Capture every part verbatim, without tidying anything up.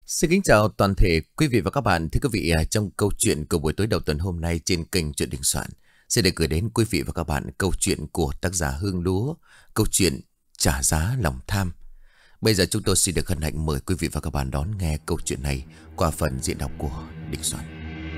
Xin kính chào toàn thể quý vị và các bạn. Thưa quý vị, à, trong câu chuyện của buổi tối đầu tuần hôm nay trên kênh Chuyện Đình Soạn sẽ được gửi đến quý vị và các bạn câu chuyện của tác giả Hương Lúa, câu chuyện Trả Giá Lòng Tham. Bây giờ chúng tôi xin được hân hạnh mời quý vị và các bạn đón nghe câu chuyện này qua phần diễn đọc của Đình Soạn.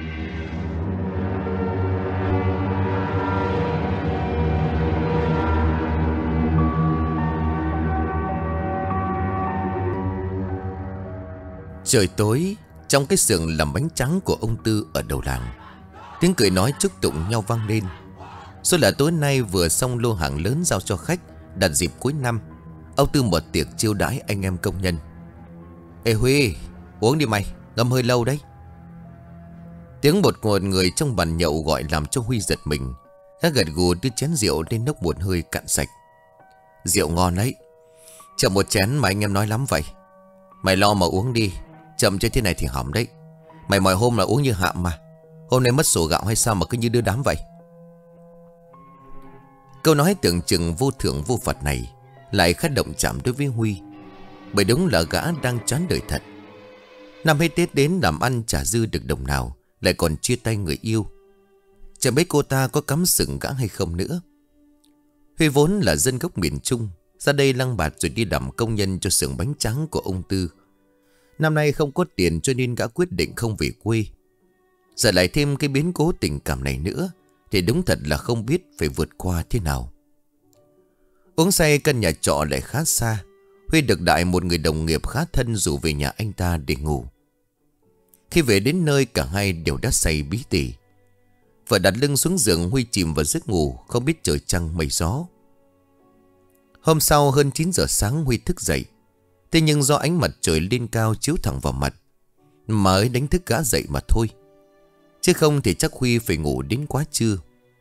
Trời tối, trong cái xưởng làm bánh trắng của ông Tư ở đầu làng, tiếng cười nói chúc tụng nhau vang lên. Số là tối nay vừa xong lô hàng lớn giao cho khách đặt dịp cuối năm. Ông Tư mở tiệc chiêu đãi anh em công nhân. Ê Huy, uống đi mày, ngâm hơi lâu đấy. Tiếng một một người trong bàn nhậu gọi làm cho Huy giật mình. Gã gật gù đưa chén rượu lên nốc một hơi cạn sạch. Rượu ngon đấy, chậm một chén mà anh em nói lắm vậy. Mày lo mà uống đi, chậm cho thế này thì hỏng đấy. Mày mọi hôm là uống như hạm mà. Hôm nay mất sổ gạo hay sao mà cứ như đưa đám vậy. Câu nói tưởng chừng vô thưởng vô phạt này lại khá động chạm đối với Huy. Bởi đúng là gã đang chán đời thật. Năm hết Tết đến làm ăn chả dư được đồng nào, lại còn chia tay người yêu. Chẳng biết cô ta có cắm sừng gã hay không nữa. Huy vốn là dân gốc miền Trung, ra đây lăng bạt rồi đi làm công nhân cho xưởng bánh trắng của ông Tư. Năm nay không có tiền cho nên gã quyết định không về quê. Giờ lại thêm cái biến cố tình cảm này nữa thì đúng thật là không biết phải vượt qua thế nào. Uống say căn nhà trọ lại khá xa. Huy được đại một người đồng nghiệp khá thân rủ về nhà anh ta để ngủ. Khi về đến nơi cả hai đều đã say bí tỉ. Vừa đặt lưng xuống giường Huy chìm vào giấc ngủ, không biết trời trăng mây gió. Hôm sau hơn chín giờ sáng Huy thức dậy. Thế nhưng do ánh mặt trời lên cao chiếu thẳng vào mặt mà ấy đánh thức gã dậy mà thôi. Chứ không thì chắc Huy phải ngủ đến quá trưa.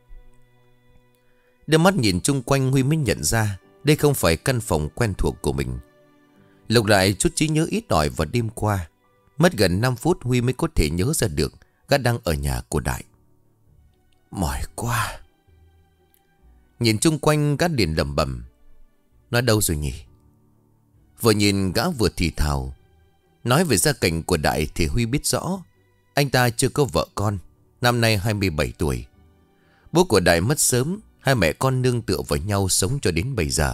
Đưa mắt nhìn chung quanh Huy mới nhận ra đây không phải căn phòng quen thuộc của mình. Lục lại chút trí nhớ ít ỏi vào đêm qua. Mất gần năm phút Huy mới có thể nhớ ra được gã đang ở nhà của Đại. Mỏi quá. Nhìn chung quanh gã liền lẩm bẩm. Nó đâu rồi nhỉ? Vừa nhìn gã vừa thì thào. Nói về gia cảnh của Đại thì Huy biết rõ. Anh ta chưa có vợ con, năm nay hai mươi bảy tuổi. Bố của Đại mất sớm. Hai mẹ con nương tựa vào nhau sống cho đến bây giờ.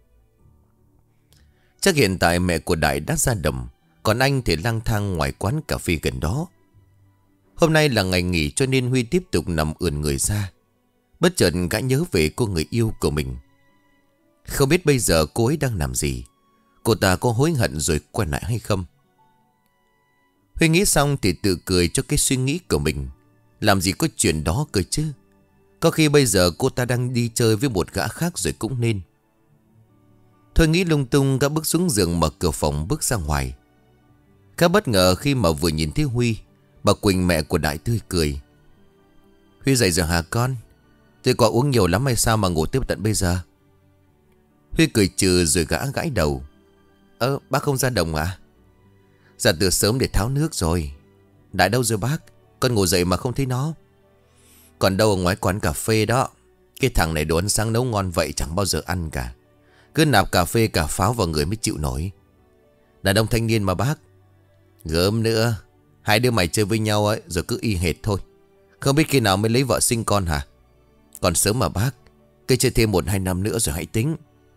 Chắc hiện tại mẹ của Đại đã ra đồng, còn anh thì lang thang ngoài quán cà phê gần đó. Hôm nay là ngày nghỉ cho nên Huy tiếp tục nằm ườn người ra. Bất chợt gã nhớ về cô người yêu của mình. Không biết bây giờ cô ấy đang làm gì. Cô ta có hối hận rồi quay lại hay không? Huy nghĩ xong thì tự cười cho cái suy nghĩ của mình. Làm gì có chuyện đó cơ chứ. Có khi bây giờ cô ta đang đi chơi với một gã khác rồi cũng nên. Thôi nghĩ lung tung gã bước xuống giường mở cửa phòng bước ra ngoài. Khá bất ngờ khi mà vừa nhìn thấy Huy, bà Quỳnh mẹ của Đại tươi cười. Huy dậy rồi hả con? Tôi có uống nhiều lắm hay sao mà ngủ tiếp tận bây giờ? Huy cười trừ rồi gã gãi đầu. Ơ bác không ra đồng à? Dạ từ sớm để tháo nước rồi. Đại đâu rồi bác? Con ngủ dậy mà không thấy nó. Còn đâu ở ngoài quán cà phê đó. Cái thằng này đồ ăn sáng nấu ngon vậy chẳng bao giờ ăn cả. Cứ nạp cà phê cà pháo vào người mới chịu nổi. Đàn ông thanh niên mà bác. Gớm nữa. Hai đứa mày chơi với nhau ấy rồi cứ y hệt thôi. Không biết khi nào mới lấy vợ sinh con hả? Còn sớm mà bác. Cứ chơi thêm một hai năm nữa rồi hãy tính.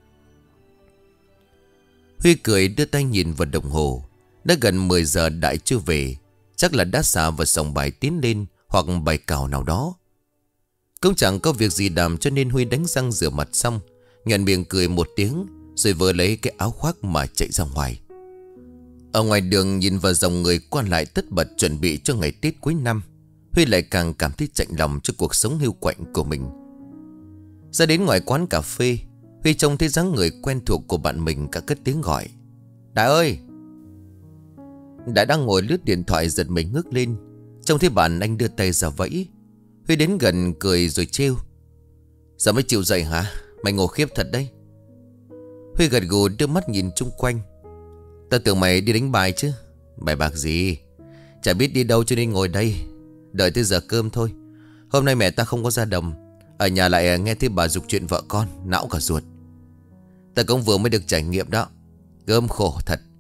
Huy cười đưa tay nhìn vào đồng hồ. Đã gần mười giờ Đại chưa về. Chắc là đã xả vào sòng bài tiến lên hoặc bài cào nào đó. Cũng chẳng có việc gì làm cho nên Huy đánh răng rửa mặt xong, nhoẻn miệng cười một tiếng rồi vừa lấy cái áo khoác mà chạy ra ngoài. Ở ngoài đường nhìn vào dòng người qua lại tất bật chuẩn bị cho ngày Tết cuối năm, Huy lại càng cảm thấy chạnh lòng cho cuộc sống hiu quạnh của mình. Ra đến ngoài quán cà phê, Huy trông thấy dáng người quen thuộc của bạn mình cả cất tiếng gọi. Đại ơi! Đại đang ngồi lướt điện thoại giật mình ngước lên. Trông thấy bạn anh đưa tay ra vẫy. Huy đến gần cười rồi trêu. Giờ mới chịu dậy hả? Mày ngồi khiếp thật đấy. Huy gật gù đưa mắt nhìn chung quanh. Tao tưởng mày đi đánh bài chứ. Bài bạc gì? Chả biết đi đâu cho nên ngồi đây. Đợi tới giờ cơm thôi. Hôm nay mẹ ta không có ra đồng. Ở nhà lại nghe thấy bà giục chuyện vợ con, não cả ruột. Ta cũng vừa mới được trải nghiệm đó. Gớm khổ thật.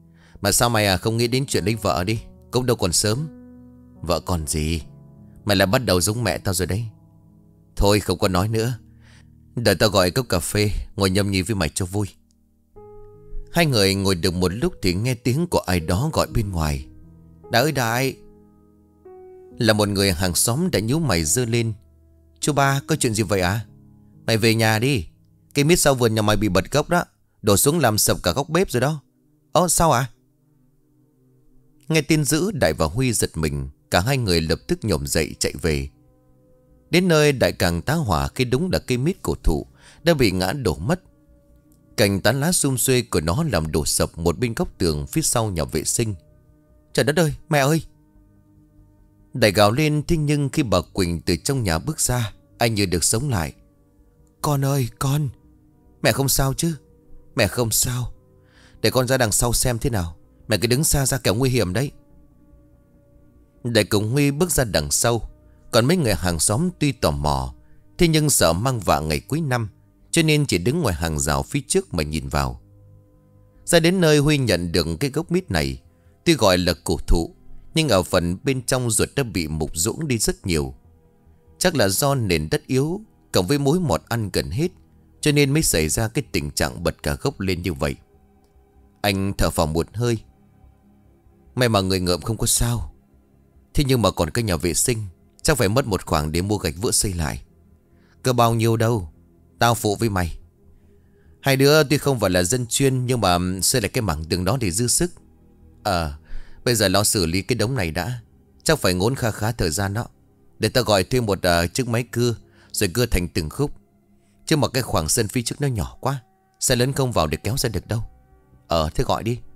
Mà sao mày à không nghĩ đến chuyện lấy vợ đi? Cũng đâu còn sớm. Vợ còn gì? Mày lại bắt đầu giống mẹ tao rồi đấy. Thôi không có nói nữa. Đợi tao gọi cốc cà phê, ngồi nhâm nhi với mày cho vui. Hai người ngồi được một lúc thì nghe tiếng của ai đó gọi bên ngoài. Đại ơi Đại! Là một người hàng xóm đã nhíu mày giơ lên. Chú ba, có chuyện gì vậy à? Mày về nhà đi. Cây mít sau vườn nhà mày bị bật gốc đó. Đổ xuống làm sập cả góc bếp rồi đó. Ồ sao à? Nghe tin dữ, Đại và Huy giật mình. Cả hai người lập tức nhổm dậy chạy về. Đến nơi Đại càng tá hỏa khi đúng là cây mít cổ thụ đã bị ngã đổ mất. Cành tán lá sum xuê của nó làm đổ sập một bên góc tường phía sau nhà vệ sinh. Trời đất ơi, mẹ ơi! Đại gào lên, thế nhưng khi bà Quỳnh từ trong nhà bước ra, anh như được sống lại. Con ơi, con! Mẹ không sao chứ? Mẹ không sao. Để con ra đằng sau xem thế nào. Mẹ cứ đứng xa ra kẻo nguy hiểm đấy. Đại cùng Huy bước ra đằng sau. Còn mấy người hàng xóm tuy tò mò, thế nhưng sợ mang vạ ngày cuối năm, cho nên chỉ đứng ngoài hàng rào phía trước mà nhìn vào. Ra đến nơi, Huy nhận được cái gốc mít này. Tuy gọi là cổ thụ, nhưng ở phần bên trong ruột đã bị mục ruỗng đi rất nhiều. Chắc là do nền đất yếu cộng với mối mọt ăn gần hết, cho nên mới xảy ra cái tình trạng bật cả gốc lên như vậy. Anh thở phào một hơi. May mà người ngợm không có sao. Thế nhưng mà còn cái nhà vệ sinh chắc phải mất một khoảng để mua gạch vữa xây lại. Cơ bao nhiêu đâu, tao phụ với mày. Hai đứa tuy không phải là dân chuyên, nhưng mà xây lại cái mảng tường đó để dư sức. Ờ Bây giờ lo xử lý cái đống này đã. Chắc phải ngốn khá khá thời gian đó. Để ta gọi thêm một uh, chiếc máy cưa, rồi cưa thành từng khúc. Chứ mà cái khoảng sân phía trước nó nhỏ quá, xe lớn không vào để kéo ra được đâu. Ờ thế gọi đi.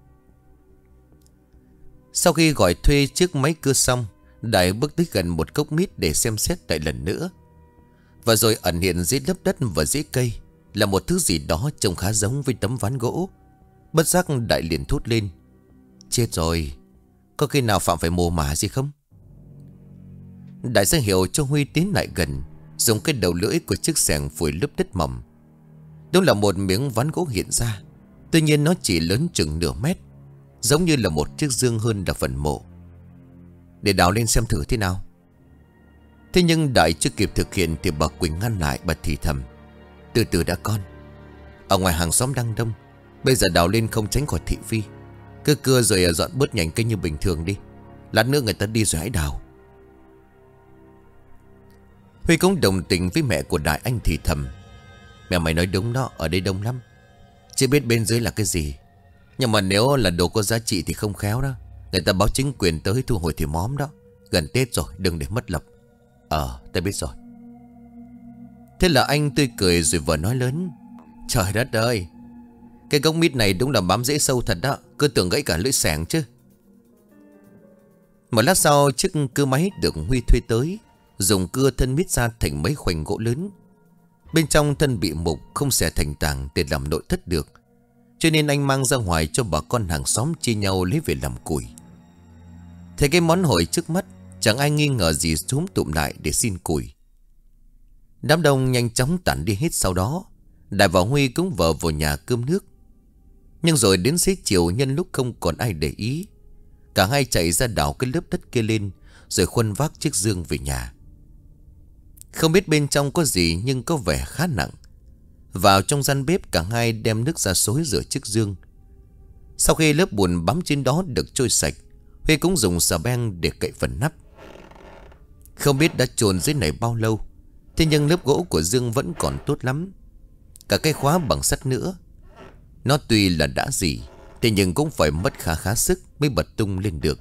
Sau khi gọi thuê chiếc máy cưa xong, Đại bước tới gần một cốc mít để xem xét lại lần nữa. Và rồi ẩn hiện dưới lớp đất và dưới cây là một thứ gì đó trông khá giống với tấm ván gỗ. Bất giác Đại liền thốt lên. Chết rồi, có khi nào Phạm phải mồ mả gì không? Đại ra hiệu cho Huy tiến lại gần, dùng cái đầu lưỡi của chiếc xẻng phủi lớp đất mỏng. Đúng là một miếng ván gỗ hiện ra. Tuy nhiên nó chỉ lớn chừng nửa mét, giống như là một chiếc dương hơn là phần mộ. Để đào lên xem thử thế nào. Thế nhưng Đại chưa kịp thực hiện thì bà Quỳnh ngăn lại. Bà thì thầm. Từ từ đã con. Ở ngoài hàng xóm đang đông, bây giờ đào lên không tránh khỏi thị phi. Cứ cưa rồi dọn bớt nhành cây như bình thường đi. Lát nữa người ta đi rồi hãy đào. Huy cũng đồng tình với mẹ của Đại. Anh thì thầm. Mẹ mày nói đúng đó, ở đây đông lắm. Chưa biết bên dưới là cái gì, nhưng mà nếu là đồ có giá trị thì không khéo đó. Người ta báo chính quyền tới thu hồi thì móm đó. Gần Tết rồi, đừng để mất lập. Ờ, ta biết rồi. Thế là anh tươi cười rồi vừa nói lớn. Trời đất ơi, cái gốc mít này đúng là bám rễ sâu thật đó. Cứ tưởng gãy cả lưỡi xẻng chứ. Một lát sau, chiếc cưa máy được Huy thuê tới, dùng cưa thân mít ra thành mấy khoảnh gỗ lớn. Bên trong thân bị mục, không xẻ thành tảng để làm nội thất được, cho nên anh mang ra ngoài cho bà con hàng xóm chia nhau lấy về làm củi. Thấy cái món hổi trước mắt, chẳng ai nghi ngờ gì xúm tụm lại để xin củi. Đám đông nhanh chóng tản đi hết. Sau đó Đại và Huy cũng vợ vào nhà cơm nước. Nhưng rồi đến xế chiều, nhân lúc không còn ai để ý, cả hai chạy ra đào cái lớp đất kia lên, rồi khuân vác chiếc dương về nhà. Không biết bên trong có gì, nhưng có vẻ khá nặng. Vào trong gian bếp, cả hai đem nước ra xối rửa chiếc dương. Sau khi lớp bùn bám trên đó được trôi sạch, Huy cũng dùng xà beng để cậy phần nắp. Không biết đã chôn dưới này bao lâu, thế nhưng lớp gỗ của dương vẫn còn tốt lắm. Cả cái khóa bằng sắt nữa. Nó tuy là đã gì, thế nhưng cũng phải mất khá khá sức mới bật tung lên được.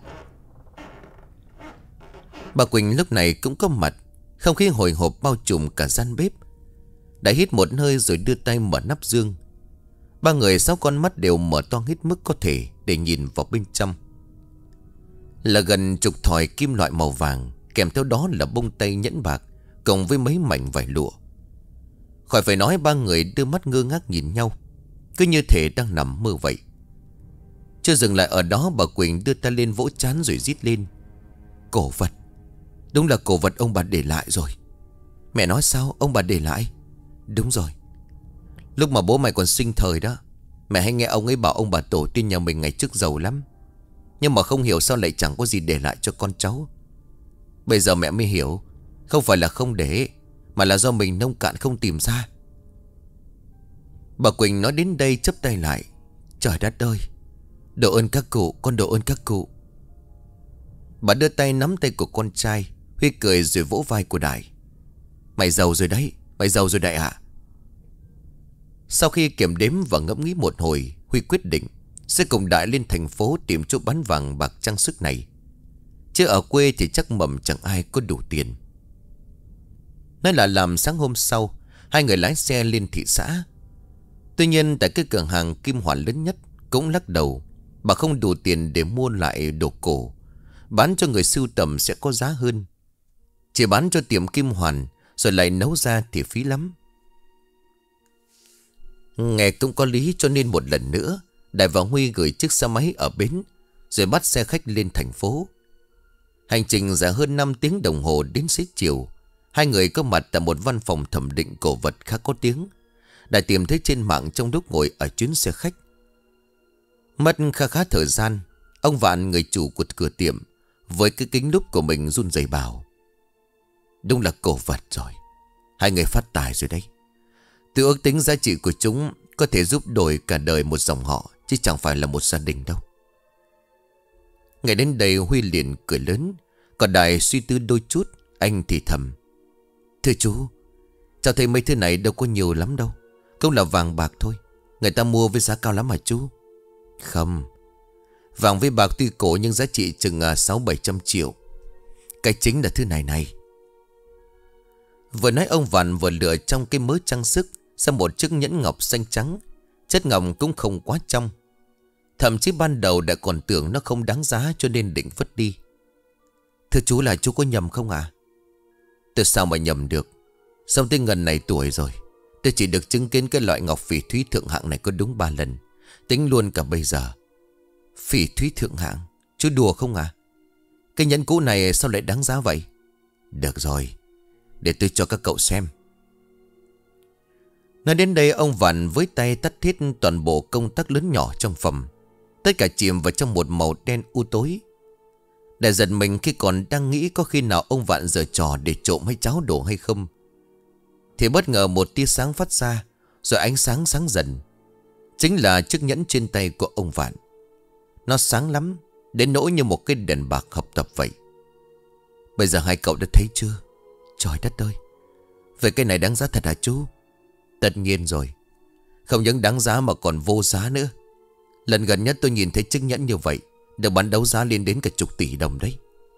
Bà Quỳnh lúc này cũng có mặt. Không khí hồi hộp bao trùm cả gian bếp. Đã hít một hơi rồi đưa tay mở nắp dương. Ba người sáu con mắt đều mở to hết mức có thể để nhìn vào bên trong. Là gần chục thỏi kim loại màu vàng, kèm theo đó là bông tay nhẫn bạc, cộng với mấy mảnh vải lụa. Khỏi phải nói, ba người đưa mắt ngơ ngác nhìn nhau, cứ như thể đang nằm mơ vậy. Chưa dừng lại ở đó, bà Quỳnh đưa tay lên vỗ trán rồi rít lên. Cổ vật. Đúng là cổ vật ông bà để lại rồi. Mẹ nói sao, ông bà để lại? Đúng rồi, lúc mà bố mày còn sinh thời đó, Mẹ hay nghe ông ấy bảo ông bà tổ tiên nhà mình ngày trước giàu lắm, nhưng mà không hiểu sao lại chẳng có gì để lại cho con cháu. Bây giờ mẹ mới hiểu, không phải là không để, mà là do mình nông cạn không tìm ra. Bà Quỳnh nói đến đây chắp tay lại. Trời đất ơi, độ ơn các cụ, con độ ơn các cụ. Bà đưa tay nắm tay của con trai. Huy cười rồi vỗ vai của Đại. Mày giàu rồi đấy, mày giàu rồi Đại ạ. Sau khi kiểm đếm và ngẫm nghĩ một hồi, Huy quyết định sẽ cùng Đại lên thành phố tìm chỗ bán vàng bạc trang sức này. Chứ ở quê thì chắc mầm chẳng ai có đủ tiền. Nói là làm sáng hôm sau, hai người lái xe lên thị xã. Tuy nhiên tại cái cửa hàng kim hoàn lớn nhất cũng lắc đầu. Bà không đủ tiền để mua lại đồ cổ. Bán cho người sưu tầm sẽ có giá hơn. Chỉ bán cho tiệm kim hoàn rồi lại nấu ra thì phí lắm. Nghe cũng có lý, cho nên một lần nữa Đại và Huy gửi chiếc xe máy ở bến, rồi bắt xe khách lên thành phố. Hành trình dài hơn năm tiếng đồng hồ. Đến xế chiều, hai người có mặt tại một văn phòng thẩm định cổ vật khá có tiếng. Đại tìm thấy trên mạng trong lúc ngồi ở chuyến xe khách. Mất khá khá thời gian, ông Vạn, người chủ của cửa tiệm, với cái kính lúp của mình run rẩy bảo: Đúng là cổ vật rồi, hai người phát tài rồi đấy. Tôi ước tính giá trị của chúng có thể giúp đổi cả đời một dòng họ, chứ chẳng phải là một gia đình đâu. Ngày đến đây Huy liền cười lớn. Còn Đại suy tư đôi chút. Anh thì thầm: Thưa chú, cháu thấy mấy thứ này đâu có nhiều lắm đâu, cũng là vàng bạc thôi. Người ta mua với giá cao lắm hả chú? Không, vàng với bạc tuy cổ nhưng giá trị chừng sáu bảy trăm triệu. Cái chính là thứ này này. Vừa nói ông Vạn vừa lựa trong cái mớ trang sức ra một chiếc nhẫn ngọc xanh trắng. Chất ngọc cũng không quá trong. Thậm chí ban đầu đã còn tưởng nó không đáng giá cho nên định vứt đi. Thưa chú, là chú có nhầm không ạ? À? Tôi sao mà nhầm được. Xong tới ngần này tuổi rồi, tôi chỉ được chứng kiến cái loại ngọc phỉ thúy thượng hạng này có đúng ba lần. Tính luôn cả bây giờ. Phỉ thúy thượng hạng? Chú đùa không à? Cái nhẫn cũ này sao lại đáng giá vậy? Được rồi, để tôi cho các cậu xem. Nói đến đây ông Vạn với tay tắt thiết toàn bộ công tắc lớn nhỏ trong phòng. Tất cả chìm vào trong một màu đen u tối. Để giật mình khi còn đang nghĩ có khi nào ông Vạn giở trò để trộm hay cháo đổ hay không, thì bất ngờ một tia sáng phát ra, rồi ánh sáng sáng dần. Chính là chiếc nhẫn trên tay của ông Vạn. Nó sáng lắm, đến nỗi như một cái đèn bạc hợp tập vậy. Bây giờ hai cậu đã thấy chưa? Trời đất ơi, vậy cái này đáng giá thật hả chú? Tất nhiên rồi. Không những đáng giá mà còn vô giá nữa. Lần gần nhất tôi nhìn thấy chiếc nhẫn như vậy được bán đấu giá lên đến cả chục tỷ đồng đấy.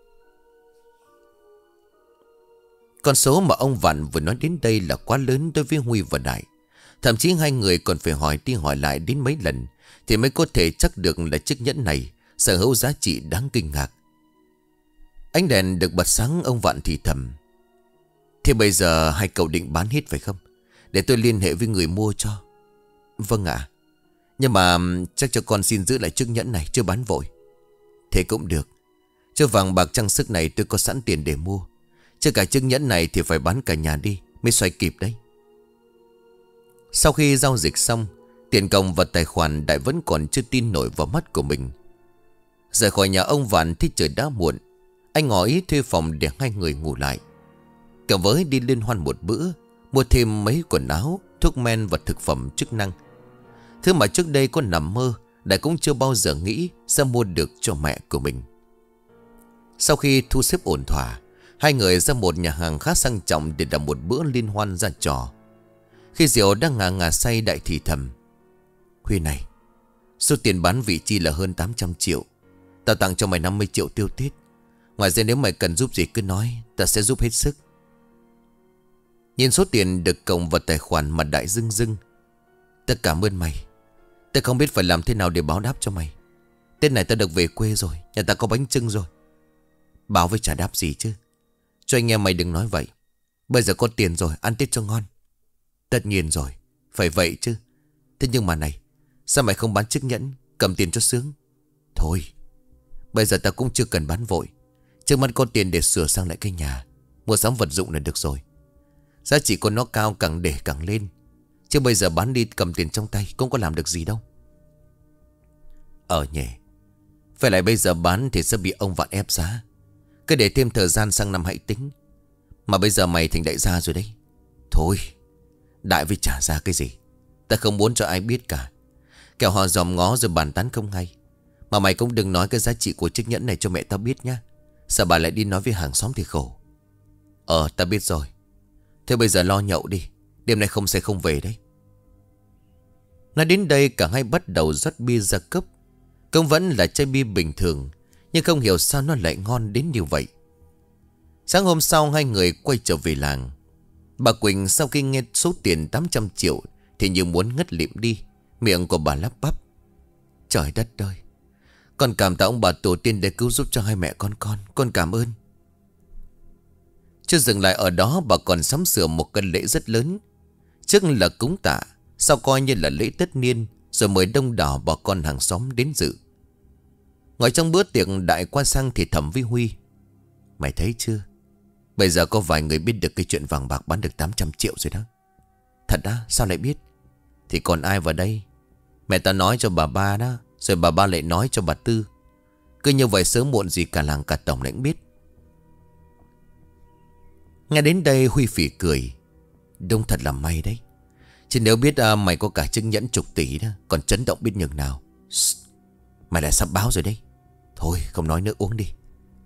Con số mà ông Vạn vừa nói đến đây là quá lớn đối với Huy và Đại. Thậm chí hai người còn phải hỏi đi hỏi lại đến mấy lần thì mới có thể chắc được là chiếc nhẫn này sở hữu giá trị đáng kinh ngạc. Ánh đèn được bật sáng, ông Vạn thì thầm: Thế bây giờ hai cậu định bán hết phải không? Để tôi liên hệ với người mua cho. Vâng ạ. Nhưng mà chắc cho con xin giữ lại chiếc nhẫn này, chưa bán vội. Thế cũng được. Chứ vàng bạc trang sức này tôi có sẵn tiền để mua. Chứ cả chiếc nhẫn này thì phải bán cả nhà đi mới xoay kịp đấy. Sau khi giao dịch xong, tiền công và tài khoản Đại vẫn còn chưa tin nổi vào mắt của mình. Rời khỏi nhà ông Vạn thì trời đã muộn. Anh ngỏ ý thuê phòng để hai người ngủ lại. Cả với đi liên hoan một bữa, mua thêm mấy quần áo, thuốc men và thực phẩm chức năng. Thứ mà trước đây có nằm mơ, Đại cũng chưa bao giờ nghĩ sẽ mua được cho mẹ của mình. Sau khi thu xếp ổn thỏa, hai người ra một nhà hàng khá sang trọng để làm một bữa liên hoan ra trò. Khi rượu đang ngà ngà say, Đại thì thầm: Huy này, số tiền bán vị chi là hơn tám trăm triệu. Tao tặng cho mày năm mươi triệu tiêu Tết. Ngoài ra nếu mày cần giúp gì cứ nói, ta sẽ giúp hết sức. Nhìn số tiền được cộng vào tài khoản mà Đại rưng rưng. Ta cảm ơn mày. Ta không biết phải làm thế nào để báo đáp cho mày. Tết này ta được về quê rồi, nhà ta có bánh chưng rồi. Báo với trả đáp gì chứ. Cho anh em mày đừng nói vậy. Bây giờ có tiền rồi, ăn Tết cho ngon. Tất nhiên rồi, phải vậy chứ. Thế nhưng mà này, sao mày không bán chiếc nhẫn, cầm tiền cho sướng? Thôi, bây giờ ta cũng chưa cần bán vội. Trước mắt có tiền để sửa sang lại cái nhà, mua sắm vật dụng là được rồi. Giá trị của nó cao, càng để càng lên. Chứ bây giờ bán đi cầm tiền trong tay cũng có làm được gì đâu. Ờ nhỉ. Phải lại bây giờ bán thì sẽ bị ông Vạn ép giá. Cứ để thêm thời gian sang năm hãy tính. Mà bây giờ mày thành đại gia rồi đấy. Thôi, đại với trả ra cái gì. Ta không muốn cho ai biết cả. Kẻo họ dòm ngó rồi bàn tán không hay. Mà mày cũng đừng nói cái giá trị của chiếc nhẫn này cho mẹ tao biết nhá. Sợ bà lại đi nói với hàng xóm thì khổ. Ờ, ta biết rồi. Thế bây giờ lo nhậu đi. Đêm nay không sẽ không về đấy. Nói đến đây cả hai bắt đầu rót bia ra cốc. Cũng vẫn là chai bia bình thường, nhưng không hiểu sao nó lại ngon đến như vậy. Sáng hôm sau hai người quay trở về làng. Bà Quỳnh sau khi nghe số tiền tám trăm triệu thì như muốn ngất lịm đi. Miệng của bà lắp bắp. Trời đất ơi, con cảm tạ ông bà tổ tiên để cứu giúp cho hai mẹ con con. Con cảm ơn. Chưa dừng lại ở đó, bà còn sắm sửa một cái lễ rất lớn. Trước là cúng tạ, sau coi như là lễ tất niên, rồi mời đông đảo bà con hàng xóm đến dự. Ngồi trong bữa tiệc đại qua sang thì thầm với Huy. Mày thấy chưa? Bây giờ có vài người biết được cái chuyện vàng bạc bán được tám trăm triệu rồi đó. Thật á? Sao lại biết? Thì còn ai vào đây? Mẹ ta nói cho bà ba đó, rồi bà ba lại nói cho bà Tư. Cứ như vậy sớm muộn gì cả làng cả tổng lại cũng biết. Nghe đến đây Huy phỉ cười. Đông thật là may đấy. Chứ nếu biết à, mày có cả chứng nhẫn chục tỷ đó, còn chấn động biết nhường nào. Shh, mày lại sắp báo rồi đấy. Thôi không nói nữa, uống đi.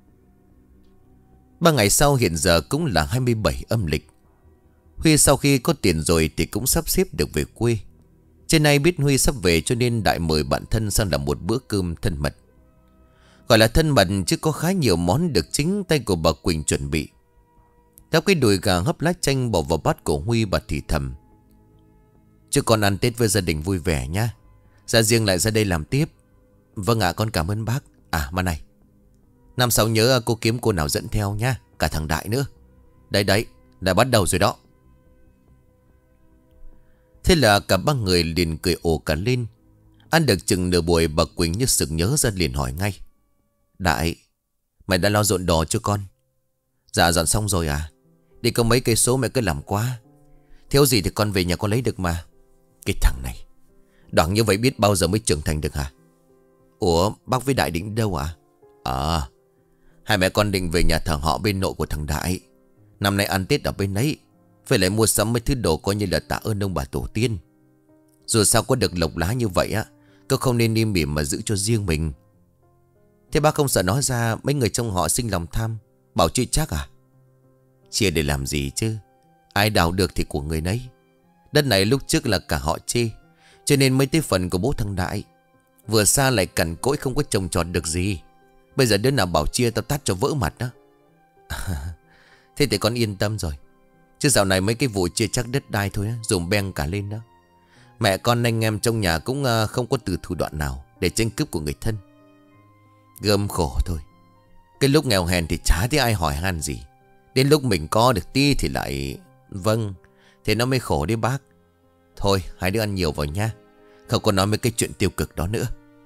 Ba ngày sau hiện giờ cũng là hai mươi bảy âm lịch. Huy sau khi có tiền rồi thì cũng sắp xếp được về quê. Trên này biết Huy sắp về cho nên đại mời bạn thân sang làm một bữa cơm thân mật. Gọi là thân mật chứ có khá nhiều món được chính tay của bà Quỳnh chuẩn bị. Theo cái đùi gà hấp lá chanh bỏ vào bát của Huy, bà thì thầm. Chứ con ăn Tết với gia đình vui vẻ nhá. Ra riêng lại ra đây làm tiếp. Vâng ạ, con cảm ơn bác. À mà này, năm sau nhớ cô kiếm cô nào dẫn theo nhá. Cả thằng Đại nữa. Đấy đấy, đã bắt đầu rồi đó. Thế là cả ba người liền cười ồ cả lên. Ăn được chừng nửa buổi bà Quỳnh như sực nhớ ra liền hỏi ngay. Đại, mày đã lo dọn đồ cho con? Dạ dọn xong rồi à? Đi có mấy cây số mẹ cứ làm quá. Thiếu gì thì con về nhà con lấy được mà. Cái thằng này đoán như vậy biết bao giờ mới trưởng thành được hả? Ủa bác với Đại định đâu à? À, hai mẹ con định về nhà thờ họ bên nội của thằng Đại. Năm nay ăn Tết ở bên ấy, phải lại mua sắm mấy thứ đồ coi như là tạ ơn ông bà tổ tiên. Dù sao có được lộc lá như vậy á, cứ không nên im mỉm mà giữ cho riêng mình. Thế bác không sợ nói ra mấy người trong họ sinh lòng tham, bảo chưa chắc à? Chia để làm gì chứ? Ai đào được thì của người nấy. Đất này lúc trước là cả họ chê, cho nên mấy tới phần của bố thằng Đại. Vừa xa lại cằn cỗi không có trồng trọt được gì. Bây giờ đứa nào bảo chia tao tát cho vỡ mặt đó. Thế thì con yên tâm rồi. Chứ dạo này mấy cái vụ chia chắc đất đai thôi á, dùng beng cả lên đó. Mẹ con anh em trong nhà cũng không có từ thủ đoạn nào để tranh cướp của người thân. Gơm khổ thôi. Cái lúc nghèo hèn thì chả thấy ai hỏi han gì. Đến lúc mình có được tí thì lại... Vâng, thế nó mới khổ đấy bác. Thôi hai đứa ăn nhiều vào nha. Không có nói mấy cái chuyện tiêu cực đó nữa.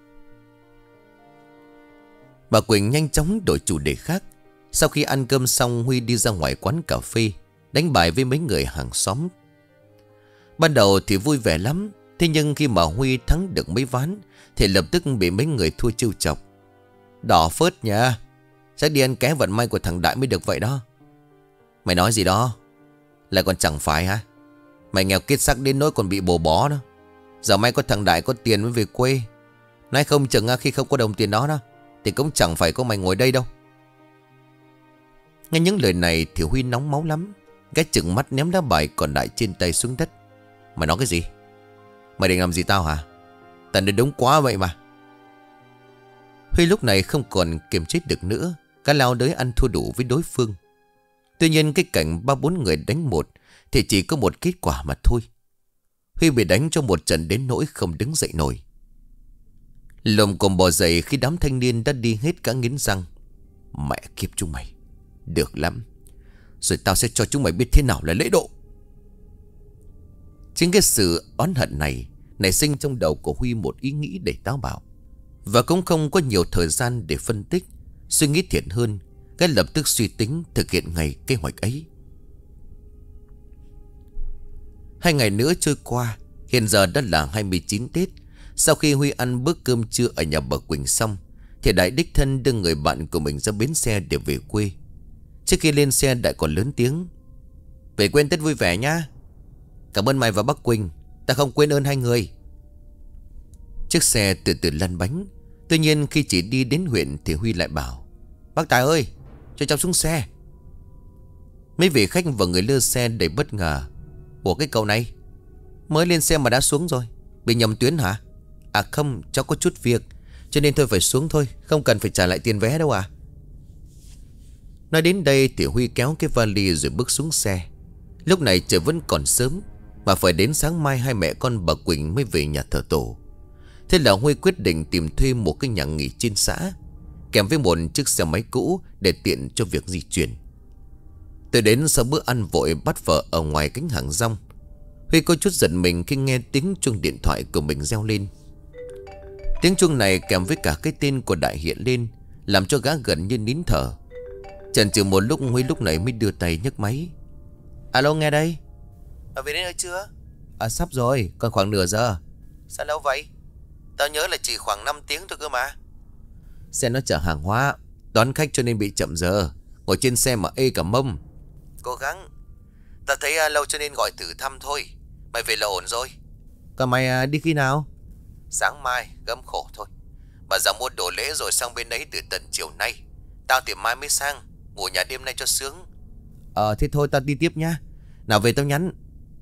Bà Quỳnh nhanh chóng đổi chủ đề khác. Sau khi ăn cơm xong, Huy đi ra ngoài quán cà phê đánh bài với mấy người hàng xóm. Ban đầu thì vui vẻ lắm. Thế nhưng khi mà Huy thắng được mấy ván thì lập tức bị mấy người thua trêu chọc. Đỏ phớt nha, chắc đi ăn ké vận may của thằng Đại mới được vậy đó. Mày nói gì đó? Lại còn chẳng phải hả? Mày nghèo kiết xác đến nỗi còn bị bồ bó đó. Giờ may có thằng Đại có tiền mới về quê. Nói không chừng khi không có đồng tiền đó đó thì cũng chẳng phải có mày ngồi đây đâu. Nghe những lời này thì Huy nóng máu lắm. Cái chừng mắt ném đá bài còn lại trên tay xuống đất. Mày nói cái gì? Mày định làm gì tao hả? Tao đến đúng quá vậy mà. Huy lúc này không còn kiềm chế được nữa, cả lao đới ăn thua đủ với đối phương. Tuy nhiên cái cảnh ba bốn người đánh một thì chỉ có một kết quả mà thôi. Huy bị đánh cho một trận đến nỗi không đứng dậy nổi. Lồm cồm bò dậy khi đám thanh niên đã đi hết cả nghiến răng. Mẹ kiếp chúng mày, được lắm. Rồi tao sẽ cho chúng mày biết thế nào là lễ độ. Chính cái sự oán hận này nảy sinh trong đầu của Huy một ý nghĩ để táo bạo. Và cũng không có nhiều thời gian để phân tích, suy nghĩ thiện hơn. Cái lập tức suy tính thực hiện ngay kế hoạch ấy. Hai ngày nữa trôi qua. Hiện giờ đã là hai mươi chín Tết. Sau khi Huy ăn bữa cơm trưa ở nhà bà Quỳnh xong thì Đại đích thân đưa người bạn của mình ra bến xe để về quê. Trước khi lên xe Đại còn lớn tiếng: "Về quên Tết vui vẻ nhá. Cảm ơn mày và bác Quỳnh, ta không quên ơn hai người." Chiếc xe từ từ lăn bánh. Tuy nhiên khi chỉ đi đến huyện thì Huy lại bảo: "Bác Tài ơi, cho cháu xuống xe." Mấy vị khách và người lơ xe đầy bất ngờ: "Ủa cái cậu này mới lên xe mà đã xuống rồi, bị nhầm tuyến hả?" "À không, cháu có chút việc cho nên thôi phải xuống thôi, không cần phải trả lại tiền vé đâu à." Nói đến đây thì Huy kéo cái vali rồi bước xuống xe. Lúc này trời vẫn còn sớm, mà phải đến sáng mai hai mẹ con bà Quỳnh mới về nhà thờ tổ. Thế là Huy quyết định tìm thuê một cái nhà nghỉ trên xã, kèm với một chiếc xe máy cũ để tiện cho việc di chuyển. Tới đến sau bữa ăn vội bắt phở ở ngoài cánh hàng rong, Huy có chút giận mình khi nghe tiếng chuông điện thoại của mình reo lên. Tiếng chuông này kèm với cả cái tên của Đại hiện lên, làm cho gã gần như nín thở. Chần chừ một lúc, Huy lúc này mới đưa tay nhấc máy. "Alo, nghe đây." "Ở về đến nơi chưa?" "À sắp rồi, còn khoảng nửa giờ." "Sao lâu vậy? Tao nhớ là chỉ khoảng năm tiếng thôi cơ mà." "Xe nó chở hàng hóa, đón khách cho nên bị chậm giờ. Ngồi trên xe mà ê cả mông." "Cố gắng. Tao thấy à, lâu cho nên gọi thử thăm thôi. Mày về là ổn rồi." "Còn mày à, đi khi nào?" "Sáng mai, gấm khổ thôi. Bà già mua đồ lễ rồi sang bên ấy từ tận chiều nay. Tao thì mai mới sang, ngủ nhà đêm nay cho sướng." "Ờ thế thôi tao đi tiếp nhá. Nào về tao nhắn."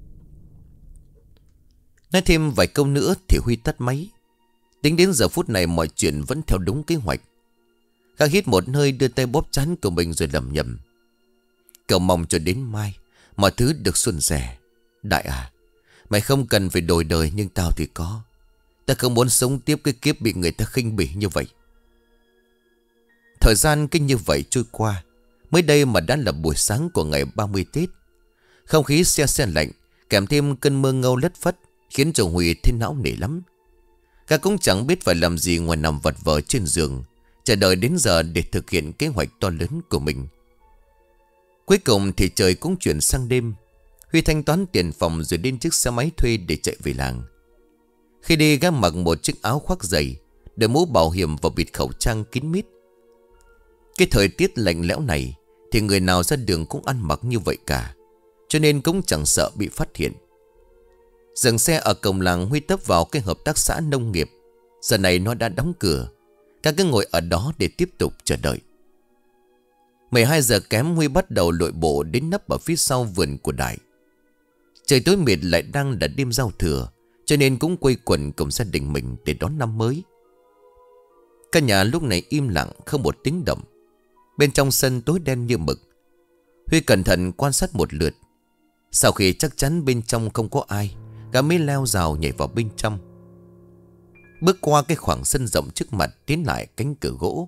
Nói thêm vài câu nữa thì Huy tắt máy. Tính đến giờ phút này mọi chuyện vẫn theo đúng kế hoạch. Gã hít một hơi, đưa tay bóp trán của mình rồi lẩm nhẩm: "Cậu mong cho đến mai mọi thứ được suôn sẻ. Đại à, mày không cần phải đổi đời, nhưng tao thì có. Ta không muốn sống tiếp cái kiếp bị người ta khinh bỉ như vậy." Thời gian cứ như vậy trôi qua. Mới đây mà đã là buổi sáng của ngày ba mươi Tết. Không khí se se lạnh, kèm thêm cơn mưa ngâu lất phất, khiến cho Huy thấy não nề lắm. Gã cũng chẳng biết phải làm gì ngoài nằm vật vờ trên giường, chờ đợi đến giờ để thực hiện kế hoạch to lớn của mình. Cuối cùng thì trời cũng chuyển sang đêm. Huy thanh toán tiền phòng rồi lên chiếc xe máy thuê để chạy về làng. Khi đi, gã mặc một chiếc áo khoác dày, đội mũ bảo hiểm và bịt khẩu trang kín mít. Cái thời tiết lạnh lẽo này thì người nào ra đường cũng ăn mặc như vậy cả, cho nên cũng chẳng sợ bị phát hiện. Dừng xe ở cổng làng, Huy tấp vào cái hợp tác xã nông nghiệp. Giờ này nó đã đóng cửa. Các cứ ngồi ở đó để tiếp tục chờ đợi. mười hai giờ kém, Huy bắt đầu lội bộ đến nấp ở phía sau vườn của Đại. Trời tối mịt, lại đang là đêm giao thừa, cho nên cũng quây quần cùng gia đình mình để đón năm mới. Căn nhà lúc này im lặng, không một tiếng động. Bên trong sân tối đen như mực. Huy cẩn thận quan sát một lượt. Sau khi chắc chắn bên trong không có ai, gã mới leo rào nhảy vào bên trong. Bước qua cái khoảng sân rộng trước mặt, tiến lại cánh cửa gỗ.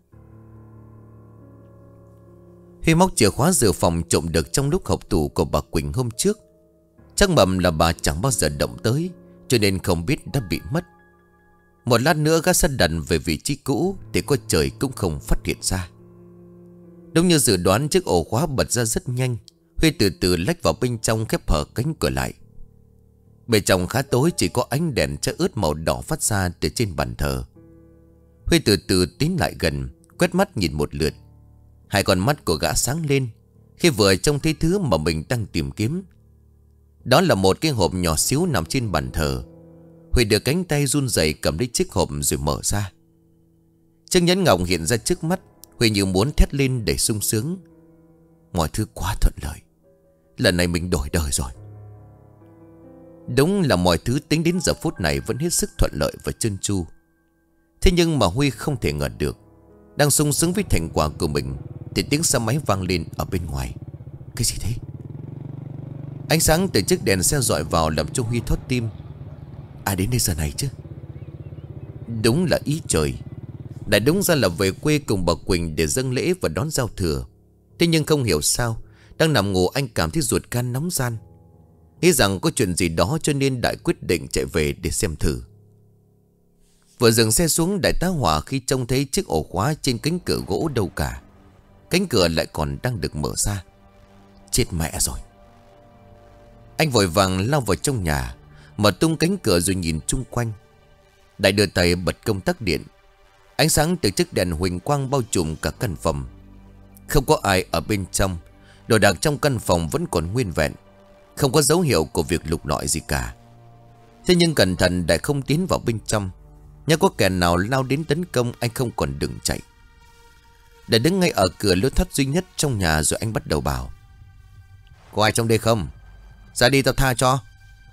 Huy móc chìa khóa dự phòng trộm được trong lúc hộp tủ của bà Quỳnh hôm trước. Chắc mầm là bà chẳng bao giờ động tới, cho nên không biết đã bị mất. Một lát nữa gã sẽ đặt về vị trí cũ thì có trời cũng không phát hiện ra. Đúng như dự đoán, chiếc ổ khóa bật ra rất nhanh. Huy từ từ lách vào bên trong, khép hở cánh cửa lại. Bên trong khá tối, chỉ có ánh đèn chớp ướt màu đỏ phát ra từ trên bàn thờ. Huy từ từ tiến lại gần, quét mắt nhìn một lượt. Hai con mắt của gã sáng lên khi vừa trông thấy thứ mà mình đang tìm kiếm. Đó là một cái hộp nhỏ xíu nằm trên bàn thờ. Huy đưa cánh tay run rẩy cầm lấy chiếc hộp rồi mở ra. Chiếc nhẫn ngọc hiện ra trước mắt. Huy như muốn thét lên để sung sướng. Mọi thứ quá thuận lợi. Lần này mình đổi đời rồi. Đúng là mọi thứ tính đến giờ phút này vẫn hết sức thuận lợi và trơn tru. Thế nhưng mà Huy không thể ngờ được, đang sung sướng với thành quả của mình thì tiếng xe máy vang lên ở bên ngoài. Cái gì thế? Ánh sáng từ chiếc đèn xe dọi vào làm cho Huy thót tim. Ai đến đây giờ này chứ? Đúng là ý trời. Đã đúng ra là về quê cùng bà Quỳnh để dâng lễ và đón giao thừa. Thế nhưng không hiểu sao, đang nằm ngủ anh cảm thấy ruột gan nóng ran. Nghĩ rằng có chuyện gì đó cho nên Đại quyết định chạy về để xem thử. Vừa dừng xe xuống, Đại tá hỏa khi trông thấy chiếc ổ khóa trên cánh cửa gỗ đâu cả. Cánh cửa lại còn đang được mở ra. Chết mẹ rồi. Anh vội vàng lao vào trong nhà, mở tung cánh cửa rồi nhìn chung quanh. Đại đưa tay bật công tắc điện. Ánh sáng từ chiếc đèn huỳnh quang bao trùm cả căn phòng. Không có ai ở bên trong. Đồ đạc trong căn phòng vẫn còn nguyên vẹn. Không có dấu hiệu của việc lục lọi gì cả. Thế nhưng cẩn thận Đại không tiến vào bên trong. Nếu có kẻ nào lao đến tấn công, anh không còn đường chạy. Đại đứng ngay ở cửa lối thoát duy nhất trong nhà, rồi anh bắt đầu bảo: có ai trong đây không? Ra đi tao tha cho.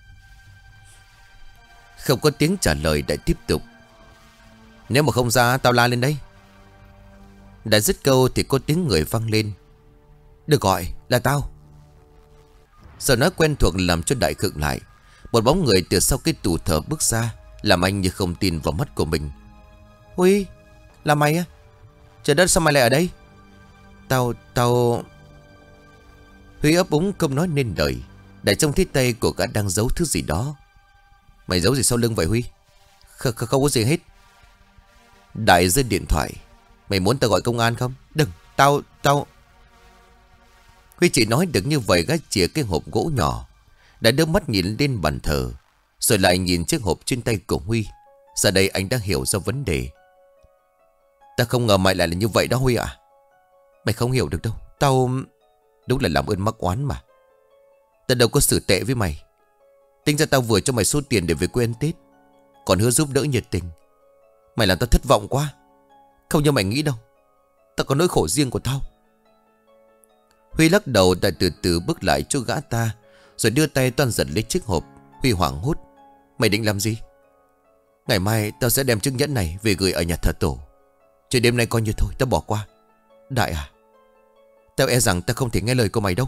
Không có tiếng trả lời. Đại tiếp tục: nếu mà không ra tao la lên đây. Đã dứt câu thì có tiếng người vang lên: đừng gọi, là tao. Giờ nói quen thuộc làm cho Đại khựng lại. Một bóng người từ sau cái tủ thờ bước ra, làm anh như không tin vào mắt của mình. Huy, là mày á? Trời đất, sao mày lại ở đây? Tao, tao... Huy ấp úng không nói nên lời. Đại trông thấy tay của gã đang giấu thứ gì đó. Mày giấu gì sau lưng vậy Huy? Không, không có gì hết. Đại giơ điện thoại: mày muốn tao gọi công an không? Đừng, tao, tao... Huy chỉ nói được như vậy, gã chìa cái hộp gỗ nhỏ. Đã đưa mắt nhìn lên bàn thờ, rồi lại nhìn chiếc hộp trên tay của Huy. Giờ đây anh đã hiểu ra vấn đề. Ta không ngờ mày lại là như vậy đó Huy ạ. Mày không hiểu được đâu. Tao... đúng là làm ơn mắc oán mà. Ta đâu có xử tệ với mày. Tính ra tao vừa cho mày số tiền để về quê ăn Tết, còn hứa giúp đỡ nhiệt tình. Mày làm tao thất vọng quá. Không như mày nghĩ đâu. Tao có nỗi khổ riêng của tao. Huy lắc đầu. Đã từ từ bước lại chỗ gã ta, rồi đưa tay toan giật lấy chiếc hộp. Huy hoảng hốt: mày định làm gì? Ngày mai tao sẽ đem chiếc nhẫn này về gửi ở nhà thờ tổ. Chứ đêm nay coi như thôi, tao bỏ qua. Đại à, tao e rằng tao không thể nghe lời của mày đâu.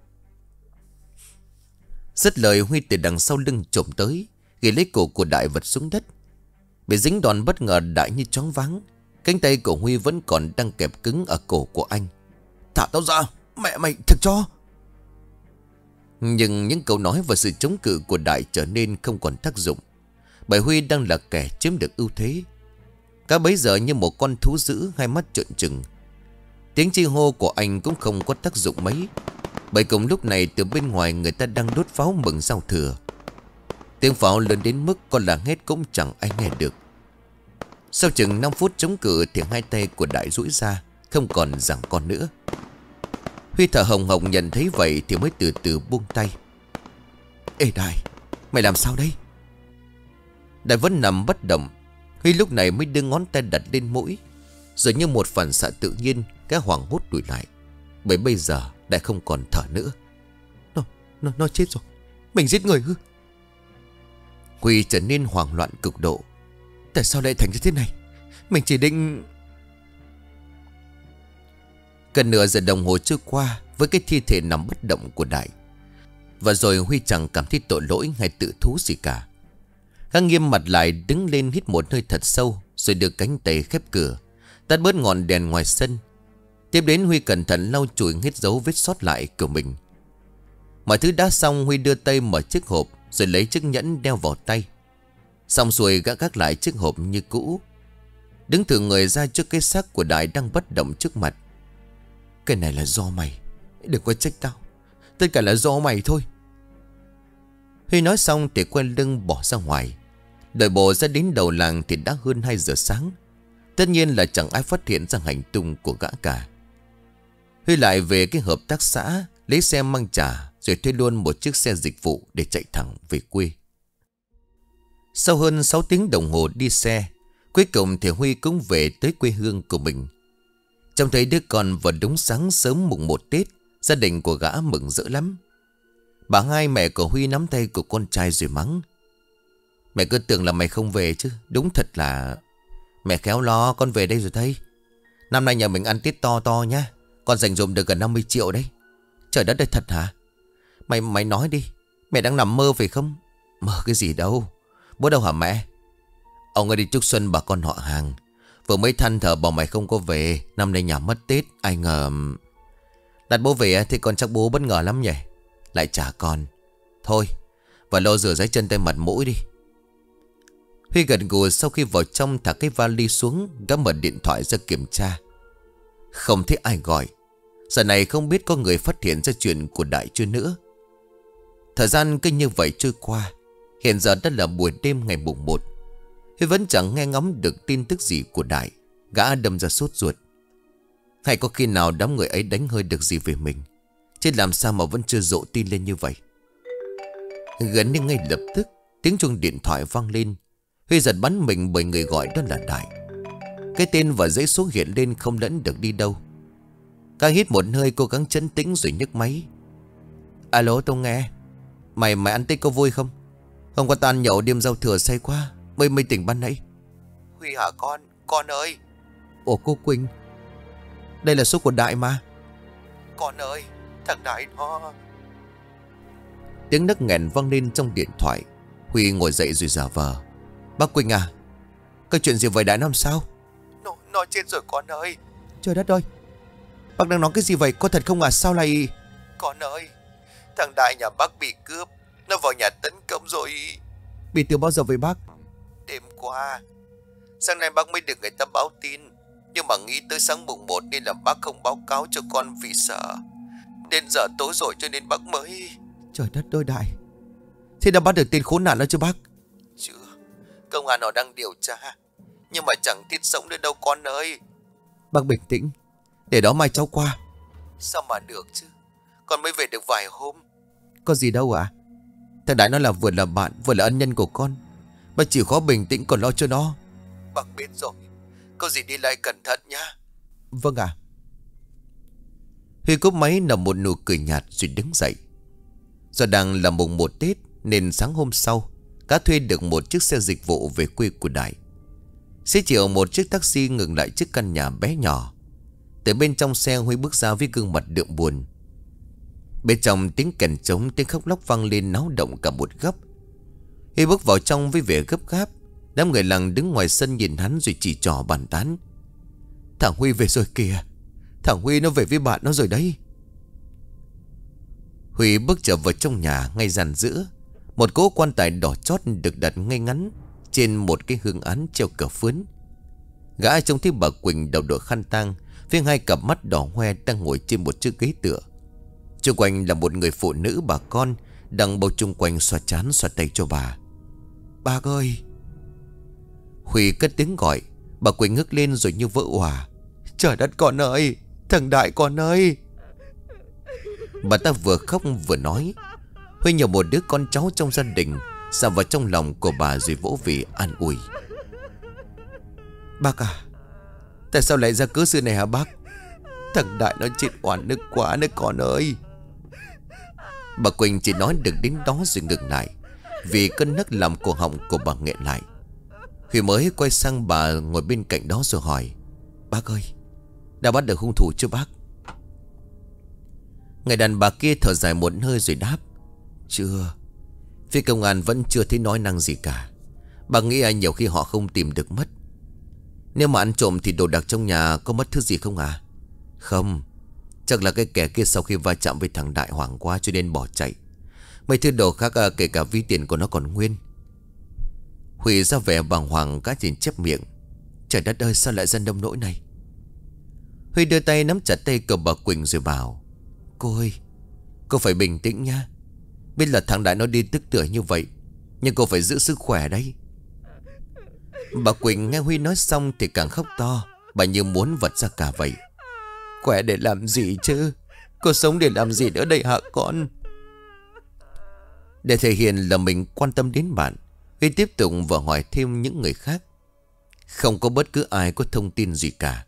Dứt lời, Huy từ đằng sau lưng trộm tới, ghi lấy cổ của Đại vật xuống đất. Bị dính đòn bất ngờ, Đại như choáng váng. Cánh tay của Huy vẫn còn đang kẹp cứng ở cổ của anh. Thả tao ra, mẹ mày thật cho. Nhưng những câu nói và sự chống cự của Đại trở nên không còn tác dụng, bởi Huy đang là kẻ chiếm được ưu thế. Cả bấy giờ như một con thú dữ, hai mắt trợn trừng. Tiếng chi hô của anh cũng không có tác dụng mấy, bởi cùng lúc này từ bên ngoài người ta đang đốt pháo mừng giao thừa. Tiếng pháo lớn đến mức con là hét cũng chẳng ai nghe được. Sau chừng năm phút chống cự thì hai tay của Đại duỗi ra, không còn giằng con nữa. Huy thở hồng hộc, nhận thấy vậy thì mới từ từ buông tay. Ê Đại, mày làm sao đây? Đại vẫn nằm bất động. Huy lúc này mới đưa ngón tay đặt lên mũi, rồi như một phản xạ tự nhiên, cái hoảng hốt lùi lại. Bởi bây giờ Đại không còn thở nữa. Nó, nó, nó chết rồi. Mình giết người hư? Huy trở nên hoảng loạn cực độ. Tại sao lại thành như thế này? Mình chỉ định... Gần nửa giờ đồng hồ trôi qua với cái thi thể nằm bất động của Đại. Và rồi Huy chẳng cảm thấy tội lỗi hay tự thú gì cả. Gã nghiêm mặt lại, đứng lên hít một hơi thật sâu, rồi đưa cánh tay khép cửa, tắt bớt ngọn đèn ngoài sân. Tiếp đến Huy cẩn thận lau chùi hết dấu vết sót lại của mình. Mọi thứ đã xong, Huy đưa tay mở chiếc hộp, rồi lấy chiếc nhẫn đeo vào tay. Xong xuôi, gã gác lại chiếc hộp như cũ, đứng thử người ra trước cái xác của Đại đang bất động trước mặt. Cái này là do mày, đừng có trách tao. Tất cả là do mày thôi. Huy nói xong thì quay lưng bỏ ra ngoài. Đợi bộ ra đến đầu làng thì đã hơn hai giờ sáng. Tất nhiên là chẳng ai phát hiện ra hành tung của gã cả. Huy lại về cái hợp tác xã, lấy xe mang trả, rồi thuê luôn một chiếc xe dịch vụ để chạy thẳng về quê. Sau hơn sáu tiếng đồng hồ đi xe, cuối cùng thì Huy cũng về tới quê hương của mình. Trông thấy đứa con vào đúng sáng sớm mùng một Tết, gia đình của gã mừng rỡ lắm. Bà hai, mẹ của Huy, nắm tay của con trai rồi mắng: Mẹ cứ tưởng là mày không về chứ. Đúng thật là mẹ khéo lo, con về đây rồi thấy. Năm nay nhà mình ăn Tết to to nhá. Con dành dụm được gần năm mươi triệu đấy. Trời đất ơi, thật hả? Mày mày nói đi, mẹ đang nằm mơ phải không? Mơ cái gì đâu. Bố đâu hả mẹ? Ông ấy đi chúc xuân bà con họ hàng. Vừa mới than thở bảo mày không có về, năm nay nhà mất Tết. Ai ngờ đặt bố về thì con chắc bố bất ngờ lắm nhỉ. Lại trả con. Thôi, và lo rửa giấy chân tay mặt mũi đi. Huy gật gù. Sau khi vào trong thả cái vali xuống, gã mở điện thoại ra kiểm tra. Không thấy ai gọi. Giờ này không biết có người phát hiện ra chuyện của Đại chưa nữa. Thời gian cứ như vậy trôi qua. Hiện giờ đã là buổi đêm ngày mùng một. Huy vẫn chẳng nghe ngóng được tin tức gì của Đại. Gã đâm ra sốt ruột. Hay có khi nào đám người ấy đánh hơi được gì về mình, chứ làm sao mà vẫn chưa rộ tin lên như vậy. Gần như ngay lập tức tiếng chuông điện thoại vang lên. Huy giật bắn mình bởi người gọi đó là Đại. Cái tên và giấy số hiện lên không lẫn được đi đâu. Ca hít một hơi cố gắng trấn tĩnh rồi nhấc máy. Alo, tao nghe. Mày mày ăn Tết có vui không? Hôm qua tan nhậu đêm giao thừa say quá, Mới mới tỉnh ban nãy. Huy hả con? Con ơi. Ủa cô Quỳnh, đây là số của Đại mà. Con ơi, thằng Đại nó... Tiếng nấc nghẹn vang lên trong điện thoại. Huy ngồi dậy rồi giả vờ. Bác Quỳnh à, có chuyện gì vậy Đại làm sao? Nó, nó chết rồi con ơi. Trời đất ơi, bác đang nói cái gì vậy? Có thật không à? Sao lại... Con ơi, thằng Đại nhà bác bị cướp. Nó vào nhà tấn công rồi. Bị từ bao giờ vậy bác? Đêm qua. Sáng nay bác mới được người ta báo tin, nhưng mà nghĩ tới sáng mùng một nên là bác không báo cáo cho con vì sợ. Đến giờ tối rồi cho nên bác mới... Trời đất ơi Đại, thế đã bắt được tên khốn nạn đó chưa bác? Chưa, công an họ đang điều tra, nhưng mà chẳng thiết sống nữa đâu con ơi. Bác bình tĩnh, để đó mai cháu qua. Sao mà được chứ, con mới về được vài hôm. Có gì đâu ạ à? Thằng Đại nó là vừa là bạn vừa là ân nhân của con. Bác chịu khó bình tĩnh còn lo cho nó. Bác biết rồi, có gì đi lại cẩn thận nhá. Vâng ạ. À. Huy cúp máy nằm một nụ cười nhạt rồi đứng dậy. Do đang là mùng một Tết nên sáng hôm sau Cá thuê được một chiếc xe dịch vụ về quê của Đại. Xế chiều một chiếc taxi ngừng lại trước căn nhà bé nhỏ. Từ bên trong xe Huy bước ra với gương mặt đượm buồn. Bên trong tiếng kèn trống, tiếng khóc lóc vang lên náo động cả một góc. Huy bước vào trong với vẻ gấp gáp. Đám người làng đứng ngoài sân nhìn hắn rồi chỉ trỏ bàn tán. Thằng Huy về rồi kìa, thằng Huy nó về với bạn nó rồi đấy. Huy bước trở vào trong nhà. Ngay dàn giữa một cỗ quan tài đỏ chót được đặt ngay ngắn trên một cái hương án treo cờ phướn. Gã trông thấy bà Quỳnh đầu đội khăn tang với hai cặp mắt đỏ hoe đang ngồi trên một chiếc ghế tựa. Xung quanh là một người phụ nữ bà con đang bầu chung quanh xoa trán xoa tay cho bà. Bác ơi. Huy cất tiếng gọi. Bà Quỳnh ngước lên rồi như vỡ òa. Trời đất con ơi, thằng Đại con ơi. Bà ta vừa khóc vừa nói. Huy nhờ một đứa con cháu trong gia đình xà vào trong lòng của bà rồi vỗ về an ủi. Bác à, tại sao lại ra cớ sự này hả bác? Thằng Đại nó chết oan nước quá nữa con ơi. Bà Quỳnh chỉ nói được đến đó rồi ngừng lại, vì cơn nấc làm cổ họng của bà nghẹn lại. Huy mới quay sang bà ngồi bên cạnh đó rồi hỏi. Bác ơi, đã bắt được hung thủ chưa bác? Người đàn bà kia thở dài một hơi rồi đáp. Chưa. Phía công an vẫn chưa thấy nói năng gì cả. Bà nghĩ nhiều khi họ không tìm được mất. Nếu mà ăn trộm thì đồ đạc trong nhà có mất thứ gì không à? Không. Chắc là cái kẻ kia sau khi va chạm với thằng Đại hoảng quá cho nên bỏ chạy. Mấy thứ đồ khác kể cả ví tiền của nó còn nguyên. Huy ra vẻ bàng hoàng cá nhìn chép miệng. Trời đất ơi, sao lại ra nông nỗi này? Huy đưa tay nắm chặt tay của bà Quỳnh rồi bảo. Cô ơi, cô phải bình tĩnh nha. Biết là thằng Đại nó đi tức tưởi như vậy, nhưng cô phải giữ sức khỏe đấy. Bà Quỳnh nghe Huy nói xong thì càng khóc to. Bà như muốn vật ra cả vậy. Khỏe để làm gì chứ? Cô sống để làm gì nữa đây hả con? Để thể hiện là mình quan tâm đến bạn, Huy tiếp tục và hỏi thêm những người khác. Không có bất cứ ai có thông tin gì cả.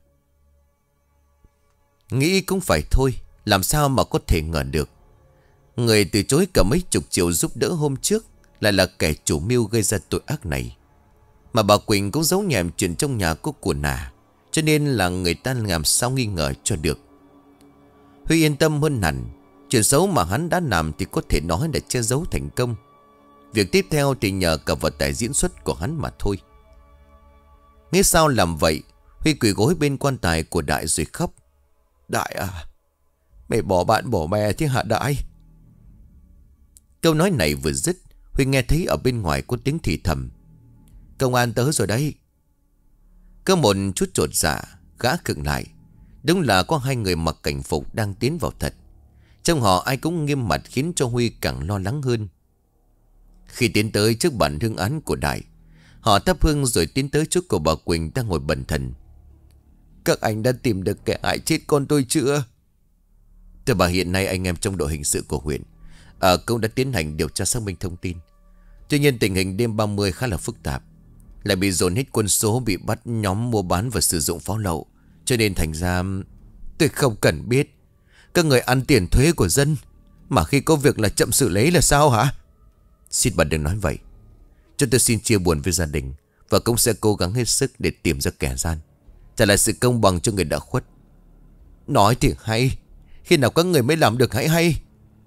Nghĩ cũng phải thôi, làm sao mà có thể ngờ được người từ chối cả mấy chục triệu giúp đỡ hôm trước lại là kẻ chủ mưu gây ra tội ác này. Mà bà Quỳnh cũng giấu nhẹm chuyện trong nhà có của nà, cho nên là người ta làm sao nghi ngờ cho được. Huy yên tâm hơn hẳn. Chuyện xấu mà hắn đã làm thì có thể nói là che giấu thành công. Việc tiếp theo thì nhờ cả vào tài diễn xuất của hắn mà thôi. Nghe sao làm vậy, Huy quỳ gối bên quan tài của Đại rồi khóc. Đại à, mày bỏ bạn bỏ mẹ chứ hả Đại? Câu nói này vừa dứt, Huy nghe thấy ở bên ngoài có tiếng thì thầm. Công an tới rồi đấy. Có một chút chột dạ, gã khựng lại. Đúng là có hai người mặc cảnh phục đang tiến vào thật. Trong họ ai cũng nghiêm mặt khiến cho Huy càng lo lắng hơn. Khi tiến tới trước bản hương án của Đại, Họ thắp hương rồi tiến tới chỗ của bà Quỳnh đang ngồi bần thần. Các anh đã tìm được kẻ hại chết con tôi chưa? Thưa bà, hiện nay anh em trong đội hình sự của huyện à, cũng đã tiến hành điều tra xác minh thông tin. Tuy nhiên tình hình đêm ba mươi khá là phức tạp, lại bị dồn hết quân số, bị bắt nhóm mua bán và sử dụng pháo lậu. Cho nên thành ra tôi không cần biết. Các người ăn tiền thuế của dân, mà khi có việc là chậm xử lý là sao hả? Xin bà đừng nói vậy. Chúng tôi xin chia buồn với gia đình, và cũng sẽ cố gắng hết sức để tìm ra kẻ gian, trả lại sự công bằng cho người đã khuất. Nói thì hay, khi nào các người mới làm được hãy hay.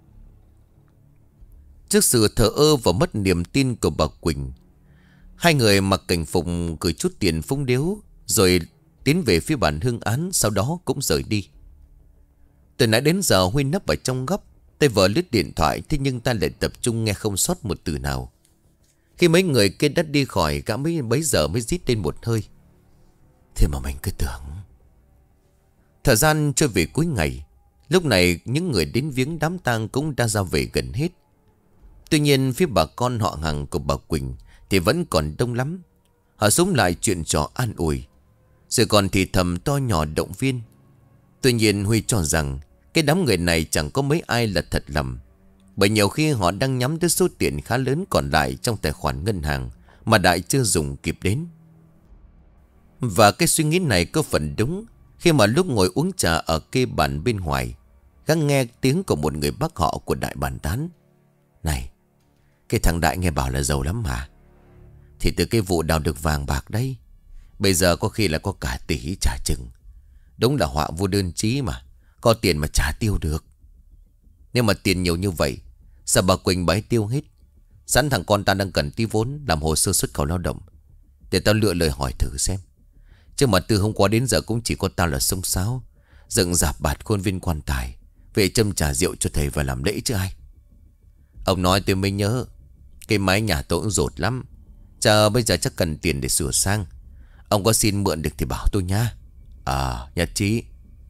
Trước sự thờ ơ và mất niềm tin của bà Quỳnh, hai người mặc cảnh phục gửi chút tiền phúng điếu, rồi tiến về phía bàn hương án, sau đó cũng rời đi. Từ nãy đến giờ Huy nấp ở trong góc, tay vợ lướt điện thoại, thế nhưng ta lại tập trung nghe không sót một từ nào. Khi mấy người kia đã đi khỏi, gã mấy bấy giờ mới rít lên một hơi. Thế mà mình cứ tưởng. Thời gian trôi về cuối ngày. Lúc này những người đến viếng đám tang cũng đã ra về gần hết. Tuy nhiên phía bà con họ hàng của bà Quỳnh thì vẫn còn đông lắm. Họ sống lại chuyện trò an ủi, rồi còn thì thầm to nhỏ động viên. Tuy nhiên Huy cho rằng cái đám người này chẳng có mấy ai là thật lòng, bởi nhiều khi họ đang nhắm tới số tiền khá lớn còn lại trong tài khoản ngân hàng mà Đại chưa dùng kịp đến. Và cái suy nghĩ này có phần đúng, khi mà lúc ngồi uống trà ở kê bàn bên ngoài, gã nghe tiếng của một người bác họ của Đại bàn tán. Này, cái thằng Đại nghe bảo là giàu lắm mà. Thì từ cái vụ đào được vàng bạc đấy, bây giờ có khi là có cả tỷ trả chừng. Đúng là họa vô đơn chí mà, có tiền mà trả tiêu được. Nhưng mà tiền nhiều như vậy, sao bà Quỳnh bái tiêu hết? Sẵn thằng con ta đang cần tí vốn làm hồ sơ xuất khẩu lao động, để tao lựa lời hỏi thử xem. Chứ mà từ hôm qua đến giờ cũng chỉ có tao là xông xáo, dựng dạp bạt khuôn viên quan tài, về châm trà rượu cho thầy và làm lễ chứ ai. Ông nói tôi mới nhớ, cái mái nhà tôi cũng rột lắm, chờ bây giờ chắc cần tiền để sửa sang. Ông có xin mượn được thì bảo tôi nha. À, nhất trí.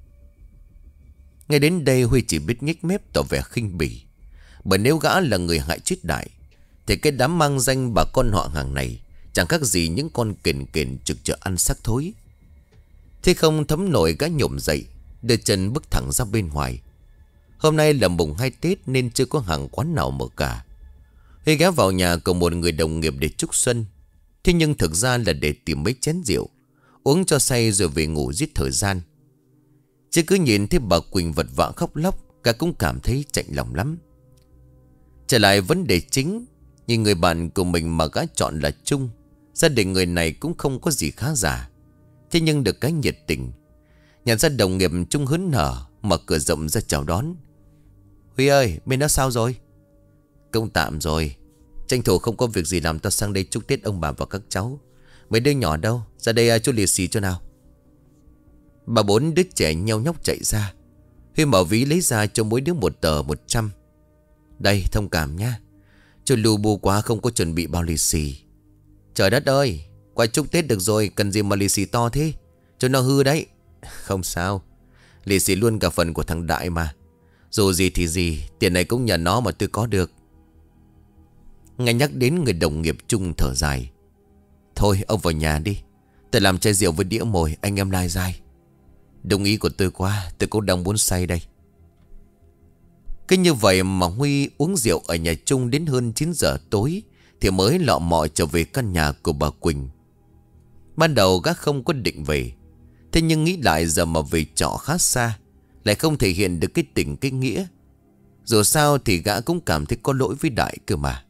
Ngay đến đây Huy chỉ biết nhếch mép tỏ vẻ khinh bỉ, bởi nếu gã là người hại chết Đại thì cái đám mang danh bà con họ hàng này chẳng khác gì những con kền kền trực chờ ăn xác thối. Thế không thấm nổi, gã nhổm dậy, đưa chân bước thẳng ra bên ngoài. Hôm nay là mùng hai Tết nên chưa có hàng quán nào mở cả. Huy ghé vào nhà của một người đồng nghiệp để chúc xuân, thế nhưng thực ra là để tìm mấy chén rượu, uống cho say rồi về ngủ giết thời gian. Chứ cứ nhìn thấy bà Quỳnh vật vã khóc lóc, cả cũng cảm thấy chạnh lòng lắm. Trở lại vấn đề chính, nhìn người bạn của mình mà gã chọn là Trung. Gia đình người này cũng không có gì khá giả, thế nhưng được cái nhiệt tình. Nhận ra đồng nghiệp, Trung hớn hở mở cửa rộng ra chào đón. Huy ơi, bên đó sao rồi? Công tạm rồi, tranh thủ không có việc gì làm tao sang đây chúc Tết ông bà và các cháu. Mấy đứa nhỏ đâu, ra đây chú lì xì cho nào. Bà bốn đứa trẻ nheo nhóc chạy ra. Huy mở ví lấy ra cho mỗi đứa một tờ một trăm. Đây, thông cảm nha, cho lù bù quá không có chuẩn bị bao lì xì. Trời đất ơi, qua chúc Tết được rồi, cần gì mà lì xì to thế, cho nó hư đấy. Không sao, lì xì luôn cả phần của thằng Đại mà. Dù gì thì gì, tiền này cũng nhờ nó mà tôi có được. Nghe nhắc đến người đồng nghiệp, Trung thở dài. Thôi ông vào nhà đi, tôi làm chai rượu với đĩa mồi, anh em lai dai. Đồng ý của tôi quá, tôi cũng đang muốn say đây. Cứ như vậy mà Huy uống rượu ở nhà Trung đến hơn chín giờ tối thì mới lọ mọ trở về căn nhà của bà Quỳnh. Ban đầu gã không có định về, thế nhưng nghĩ lại giờ mà về trọ khá xa, lại không thể hiện được cái tình cái nghĩa. Dù sao thì gã cũng cảm thấy có lỗi với Đại cơ mà.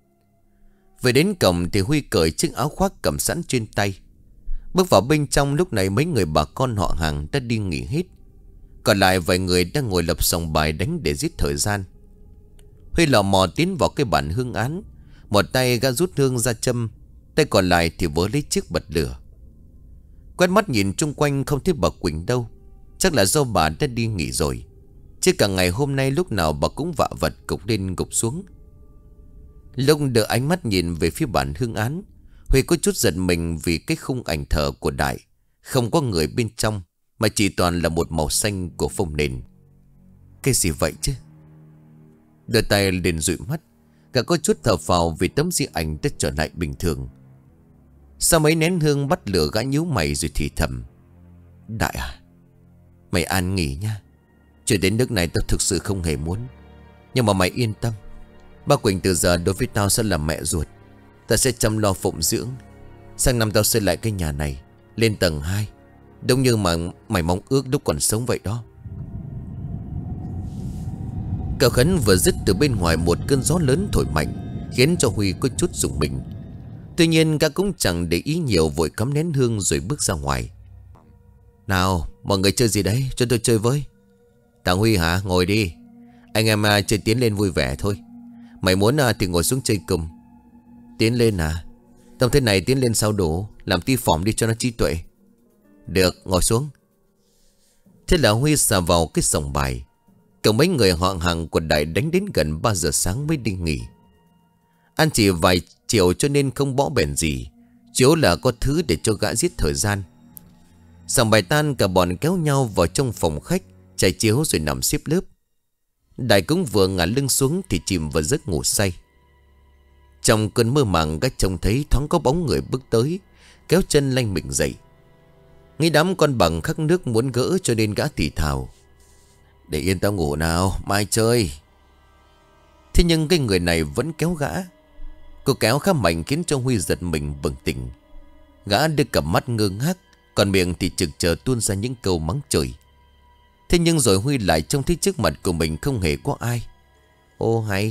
Về đến cổng thì Huy cởi chiếc áo khoác cầm sẵn trên tay. Bước vào bên trong, lúc này mấy người bà con họ hàng đã đi nghỉ hết, còn lại vài người đang ngồi lập sòng bài đánh để giết thời gian. Huy lò mò tiến vào cái bàn hương án, một tay gã rút hương ra châm, tay còn lại thì vớ lấy chiếc bật lửa. Quét mắt nhìn chung quanh không thấy bà Quỳnh đâu, chắc là do bà đã đi nghỉ rồi, chứ cả ngày hôm nay lúc nào bà cũng vạ vật cục lên gục xuống. Lúc đưa ánh mắt nhìn về phía bàn hương án, Huy có chút giật mình vì cái khung ảnh thờ của Đại không có người bên trong, mà chỉ toàn là một màu xanh của phông nền. Cái gì vậy chứ? Đưa tay lên dụi mắt, cả có chút thở phào vì tấm di ảnh đã trở lại bình thường. Sau mấy nén hương bắt lửa, gã nhíu mày rồi thì thầm: Đại à, mày an nghỉ nha. Chuyện đến nước này tao thực sự không hề muốn. Nhưng mà mày yên tâm, ba Quỳnh từ giờ đối với tao sẽ là mẹ ruột. Ta sẽ chăm lo phụng dưỡng. Sang năm tao xây lại cái nhà này lên tầng hai, đúng như mà mày mong ước lúc còn sống vậy đó. Câu khấn vừa dứt, từ bên ngoài một cơn gió lớn thổi mạnh, khiến cho Huy có chút rùng mình. Tuy nhiên gã cũng chẳng để ý nhiều, vội cắm nén hương rồi bước ra ngoài. Nào mọi người chơi gì đấy, cho tôi chơi với. Thằng Huy hả? Ngồi đi. Anh em à, chơi tiến lên vui vẻ thôi. Mày muốn à, thì ngồi xuống chơi cùng. Tiến lên à? Trong thế này tiến lên sao đủ, làm tí phỏng đi cho nó trí tuệ. Được, ngồi xuống. Thế là Huy xà vào cái sòng bài. Cậu mấy người họ hàng của Đại đánh đến gần ba giờ sáng mới đi nghỉ. Ăn chỉ vài chiều cho nên không bỏ bèn gì, chiếu là có thứ để cho gã giết thời gian. Sòng bài tan, cả bọn kéo nhau vào trong phòng khách, trải chiếu rồi nằm xếp lớp. Đại cũng vừa ngả lưng xuống thì chìm vào giấc ngủ say. Trong cơn mơ màng, gã trông thấy thoáng có bóng người bước tới, kéo chân lanh mình dậy. Nghĩ đám con bằng khắc nước muốn gỡ cho nên gã thì thào: Để yên tao ngủ nào, mai chơi. Thế nhưng cái người này vẫn kéo gã. Cô kéo khá mạnh khiến cho Huy giật mình bừng tỉnh. Gã đưa cặp mắt ngơ ngác, còn miệng thì trực chờ tuôn ra những câu mắng chửi. Thế nhưng rồi Huy lại trông thấy trước mặt của mình không hề có ai. Ô hay.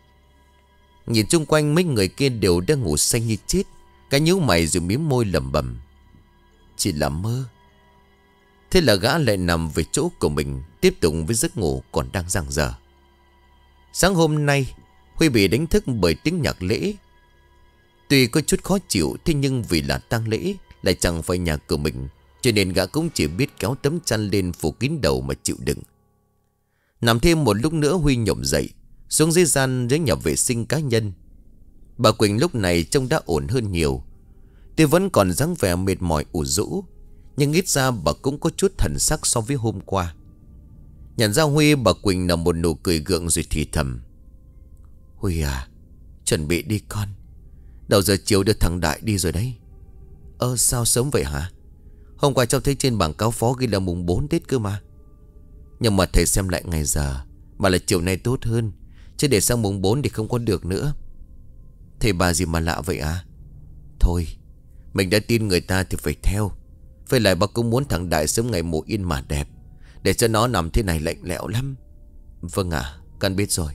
Nhìn chung quanh mấy người kia đều đang ngủ say như chết. Cái nhíu mày rồi mím môi lẩm bẩm: Chỉ là mơ. Thế là gã lại nằm về chỗ của mình, tiếp tục với giấc ngủ còn đang dang dở. Sáng hôm nay Huy bị đánh thức bởi tiếng nhạc lễ. Tuy có chút khó chịu, thế nhưng vì là tang lễ, lại chẳng phải nhà của mình, cho nên gã cũng chỉ biết kéo tấm chăn lên phủ kín đầu mà chịu đựng. Nằm thêm một lúc nữa, Huy nhổm dậy, xuống dưới gian dưới nhà vệ sinh cá nhân. Bà Quỳnh lúc này trông đã ổn hơn nhiều. Tuy vẫn còn dáng vẻ mệt mỏi ủ rũ, nhưng ít ra bà cũng có chút thần sắc so với hôm qua. Nhận ra Huy, bà Quỳnh nở một nụ cười gượng rồi thì thầm: Huy à, chuẩn bị đi con. Đầu giờ chiều đưa thằng Đại đi rồi đấy. Ơ sao sớm vậy hả? Hôm qua cháu thấy trên bảng cáo phó ghi là mùng bốn Tết cơ mà. Nhưng mà thầy xem lại ngày giờ, mà là chiều nay tốt hơn, chứ để sang mùng bốn thì không có được nữa. Thầy bà gì mà lạ vậy à? Thôi, mình đã tin người ta thì phải theo. Với lại bà cũng muốn thằng Đại sớm ngày mộ yên mà đẹp, để cho nó nằm thế này lạnh lẽo lắm. Vâng ạ, à, con biết rồi.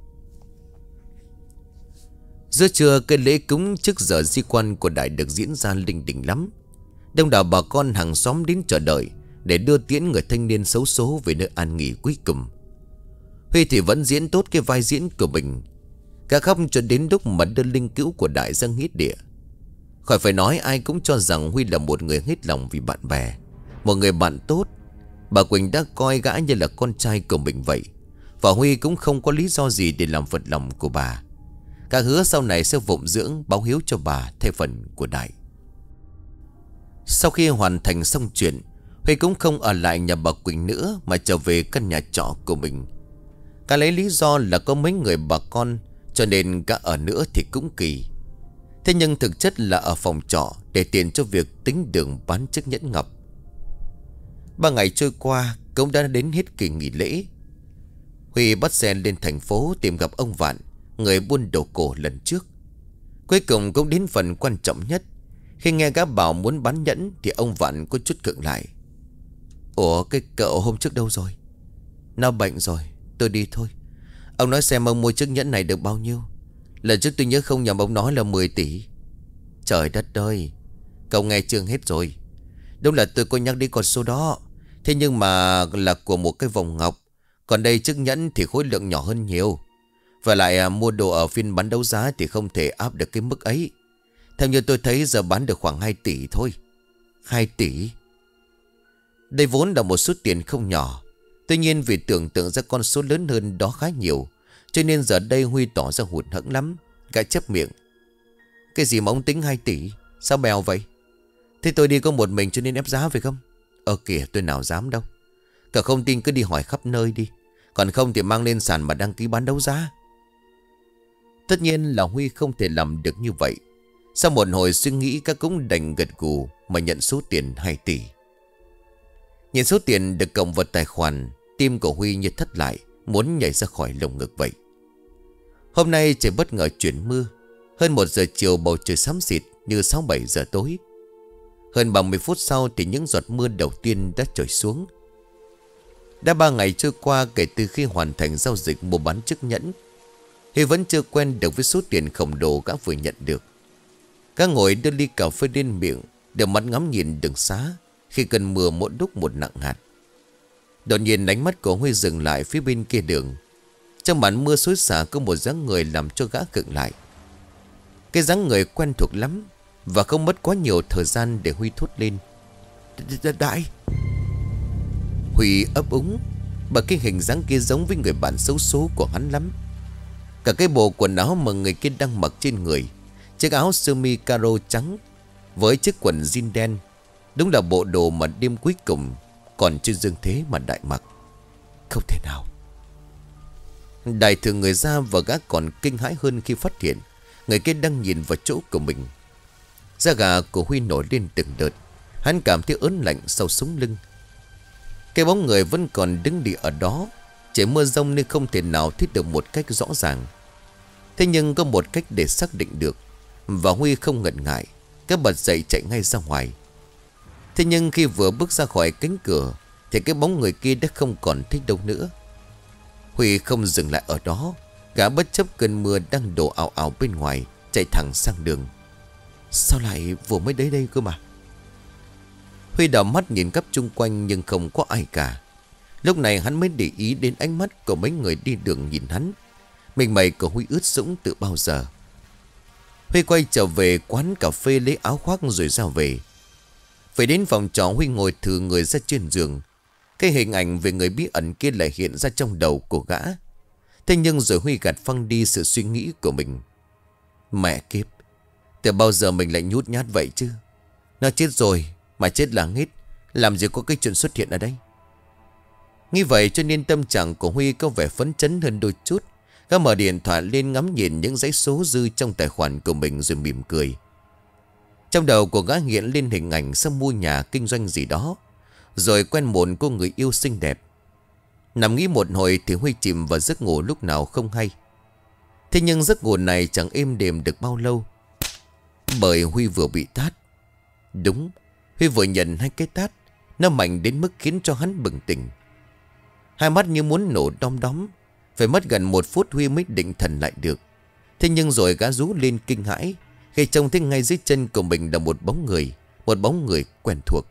Giữa trưa, cái lễ cúng trước giờ di quan của Đại được diễn ra linh đình lắm. Đông đảo bà con hàng xóm đến chờ đợi để đưa tiễn người thanh niên xấu số về nơi an nghỉ cuối cùng. Huy thì vẫn diễn tốt cái vai diễn của mình, cả khóc cho đến lúc mà đưa linh cữu của Đại ra nghĩa địa. Khỏi phải nói, ai cũng cho rằng Huy là một người hết lòng vì bạn bè, một người bạn tốt. Bà Quỳnh đã coi gã như là con trai của mình vậy, và Huy cũng không có lý do gì để làm phật lòng của bà. Cả hứa sau này sẽ phụng dưỡng báo hiếu cho bà theo phần của Đại. Sau khi hoàn thành xong chuyện, Huy cũng không ở lại nhà bà Quỳnh nữa, mà trở về căn nhà trọ của mình. Cả lấy lý do là có mấy người bà con, cho nên cả ở nữa thì cũng kỳ. Thế nhưng thực chất là ở phòng trọ để tiền cho việc tính đường bán chiếc nhẫn ngọc. Ba ngày trôi qua cũng đã đến hết kỳ nghỉ lễ. Huy bắt xe lên thành phố tìm gặp ông Vạn, người buôn đồ cổ lần trước. Cuối cùng cũng đến phần quan trọng nhất. Khi nghe gã bảo muốn bán nhẫn thì ông Vạn có chút khựng lại. Ủa, cái cậu hôm trước đâu rồi? Nó bệnh rồi, tôi đi thôi. Ông nói xem ông mua chiếc nhẫn này được bao nhiêu? Lần trước tôi nhớ không nhầm ông nói là mười tỷ. Trời đất ơi, cậu nghe chưa hết rồi. Đúng là tôi có nhắc đến con số đó, thế nhưng mà là của một cái vòng ngọc. Còn đây chiếc nhẫn thì khối lượng nhỏ hơn nhiều. Và lại à, mua đồ ở phiên bán đấu giá thì không thể áp được cái mức ấy. Theo như tôi thấy giờ bán được khoảng hai tỷ thôi. Hai tỷ? Đây vốn là một số tiền không nhỏ. Tuy nhiên vì tưởng tượng ra con số lớn hơn đó khá nhiều, cho nên giờ đây Huy tỏ ra hụt hẫng lắm. Gã chép miệng: Cái gì mà ông tính hai tỷ? Sao bèo vậy? Thế tôi đi có một mình cho nên ép giá phải không? Ờ kìa, tôi nào dám đâu. Cả không tin cứ đi hỏi khắp nơi đi, còn không thì mang lên sàn mà đăng ký bán đấu giá. Tất nhiên là Huy không thể làm được như vậy. Sau một hồi suy nghĩ, các cũng đành gật gù mà nhận số tiền hai tỷ. Nhìn số tiền được cộng vào tài khoản, tim của Huy như thắt lại, muốn nhảy ra khỏi lồng ngực vậy. Hôm nay trời bất ngờ chuyển mưa. Hơn một giờ chiều bầu trời xám xịt như sáu bảy giờ tối. Hơn ba mươi phút sau thì những giọt mưa đầu tiên đã trồi xuống. Đã ba ngày trôi qua kể từ khi hoàn thành giao dịch mua bán chiếc nhẫn. Huy vẫn chưa quen được với số tiền khổng lồ gã vừa nhận được. Gã ngồi đưa ly cà phê lên miệng, đưa mắt ngắm nhìn đường xá khi cơn mưa mỗi lúc một nặng hạt. Đột nhiên ánh mắt của Huy dừng lại phía bên kia đường. Trong màn mưa xối xả có một dáng người làm cho gã khựng lại. Cái dáng người quen thuộc lắm, và không mất quá nhiều thời gian để Huy thốt lên: Đại! Huy ấp úng, bởi cái hình dáng kia giống với người bạn xấu số của hắn lắm. Cả cái bộ quần áo mà người kia đang mặc trên người, chiếc áo sơ mi caro trắng với chiếc quần jean đen, đúng là bộ đồ mà đêm cuối cùng còn chưa dương thế mà Đại mặc. Không thể nào. Đại thử người ra và gã còn kinh hãi hơn khi phát hiện người kia đang nhìn vào chỗ của mình. Da gà của Huy nổi lên từng đợt. Hắn cảm thấy ớn lạnh sau sống lưng. Cái bóng người vẫn còn đứng đi ở đó. Chỉ mưa rông nên không thể nào thấy được một cách rõ ràng. Thế nhưng có một cách để xác định được, và Huy không ngần ngại, cái bật dậy chạy ngay ra ngoài. Thế nhưng khi vừa bước ra khỏi cánh cửa thì cái bóng người kia đã không còn thấy đâu nữa. Huy không dừng lại ở đó. Gã bất chấp cơn mưa đang đổ ào ào bên ngoài, chạy thẳng sang đường. Sao lại vừa mới đến đây cơ mà? Huy đảo mắt nhìn khắp chung quanh nhưng không có ai cả. Lúc này hắn mới để ý đến ánh mắt của mấy người đi đường nhìn hắn. Mình mày của Huy ướt sũng từ bao giờ. Huy quay trở về quán cà phê lấy áo khoác rồi ra về. Về đến phòng trọ, Huy ngồi thử người ra trên giường. Cái hình ảnh về người bí ẩn kia lại hiện ra trong đầu của gã. Thế nhưng rồi Huy gạt phăng đi sự suy nghĩ của mình. Mẹ kiếp, từ bao giờ mình lại nhút nhát vậy chứ? Nó chết rồi mà chết là hết, làm gì có cái chuyện xuất hiện ở đây. Nghĩ vậy cho nên tâm trạng của Huy có vẻ phấn chấn hơn đôi chút. Gã mở điện thoại lên ngắm nhìn những dãy số dư trong tài khoản của mình rồi mỉm cười. Trong đầu của gã hiện lên hình ảnh sắp mua nhà kinh doanh gì đó, rồi quen một cô người yêu xinh đẹp. Nằm nghĩ một hồi thì Huy chìm vào giấc ngủ lúc nào không hay. Thế nhưng giấc ngủ này chẳng êm đềm được bao lâu, bởi Huy vừa bị tát. Đúng, Huy vừa nhận hai cái tát. Nó mạnh đến mức khiến cho hắn bừng tỉnh. Hai mắt như muốn nổ đom đóm. Phải mất gần một phút Huy mới định thần lại được. Thế nhưng rồi gã rú lên kinh hãi khi trông thấy ngay dưới chân của mình là một bóng người. Một bóng người quen thuộc.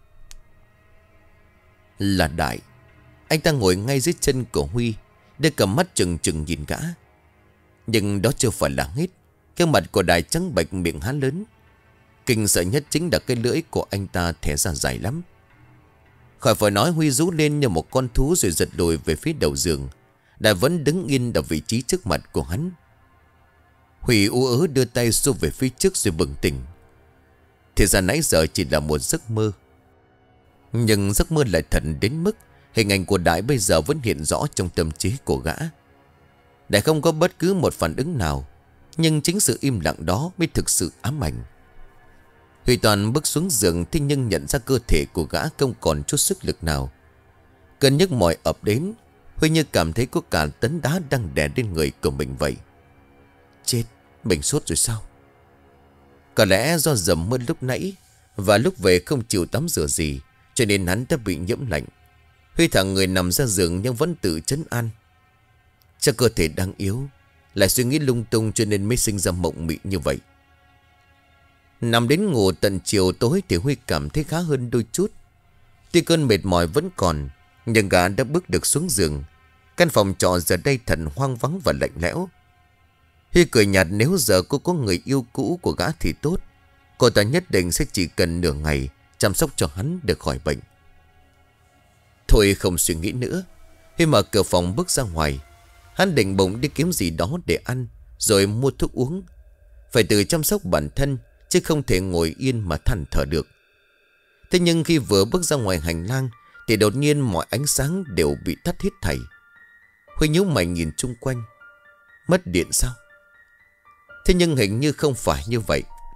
Là Đại. Anh ta ngồi ngay dưới chân của Huy, đưa cầm mắt trừng trừng nhìn gã. Nhưng đó chưa phải là hết. Cái mặt của Đại trắng bệch, miệng há lớn. Kinh sợ nhất chính là cái lưỡi của anh ta thẻ ra dài lắm. Khỏi phải nói, Huy rú lên như một con thú rồi giật lùi về phía đầu giường. Đại vẫn đứng yên ở vị trí trước mặt của hắn. Huy ú ớ đưa tay xô về phía trước rồi bừng tỉnh. Thì ra nãy giờ chỉ là một giấc mơ. Nhưng giấc mơ lại thật đến mức hình ảnh của Đại bây giờ vẫn hiện rõ trong tâm trí của gã. Đại không có bất cứ một phản ứng nào, nhưng chính sự im lặng đó mới thực sự ám ảnh. Huy toàn bước xuống giường, thế nhưng nhận ra cơ thể của gã không còn chút sức lực nào. Cơn nhức mỏi ập đến. Huy như cảm thấy có cả tấn đá đang đè lên người của mình vậy. Chết, mình sốt rồi sao? Có lẽ do dầm mưa lúc nãy và lúc về không chịu tắm rửa gì, cho nên hắn đã bị nhiễm lạnh. Huy thẳng người nằm ra giường nhưng vẫn tự trấn an. Chắc cơ thể đang yếu, lại suy nghĩ lung tung cho nên mới sinh ra mộng mị như vậy. Nằm đến ngủ tận chiều tối thì Huy cảm thấy khá hơn đôi chút. Tuy cơn mệt mỏi vẫn còn, nhưng gã đã bước được xuống giường. Căn phòng trọ giờ đây thật hoang vắng và lạnh lẽo. Huy cười nhạt, nếu giờ cô có người yêu cũ của gã thì tốt. Cô ta nhất định sẽ chỉ cần nửa ngày chăm sóc cho hắn được khỏi bệnh. Thôi không suy nghĩ nữa, Huy mở cửa phòng bước ra ngoài. Hắn định bụng đi kiếm gì đó để ăn, rồi mua thuốc uống. Phải tự chăm sóc bản thân, chứ không thể ngồi yên mà than thở được. Thế nhưng khi vừa bước ra ngoài hành lang thì đột nhiên mọi ánh sáng đều bị tắt hết thảy. Huy nhíu mày nhìn chung quanh. Mất điện sao? Thế nhưng hình như không phải như vậy.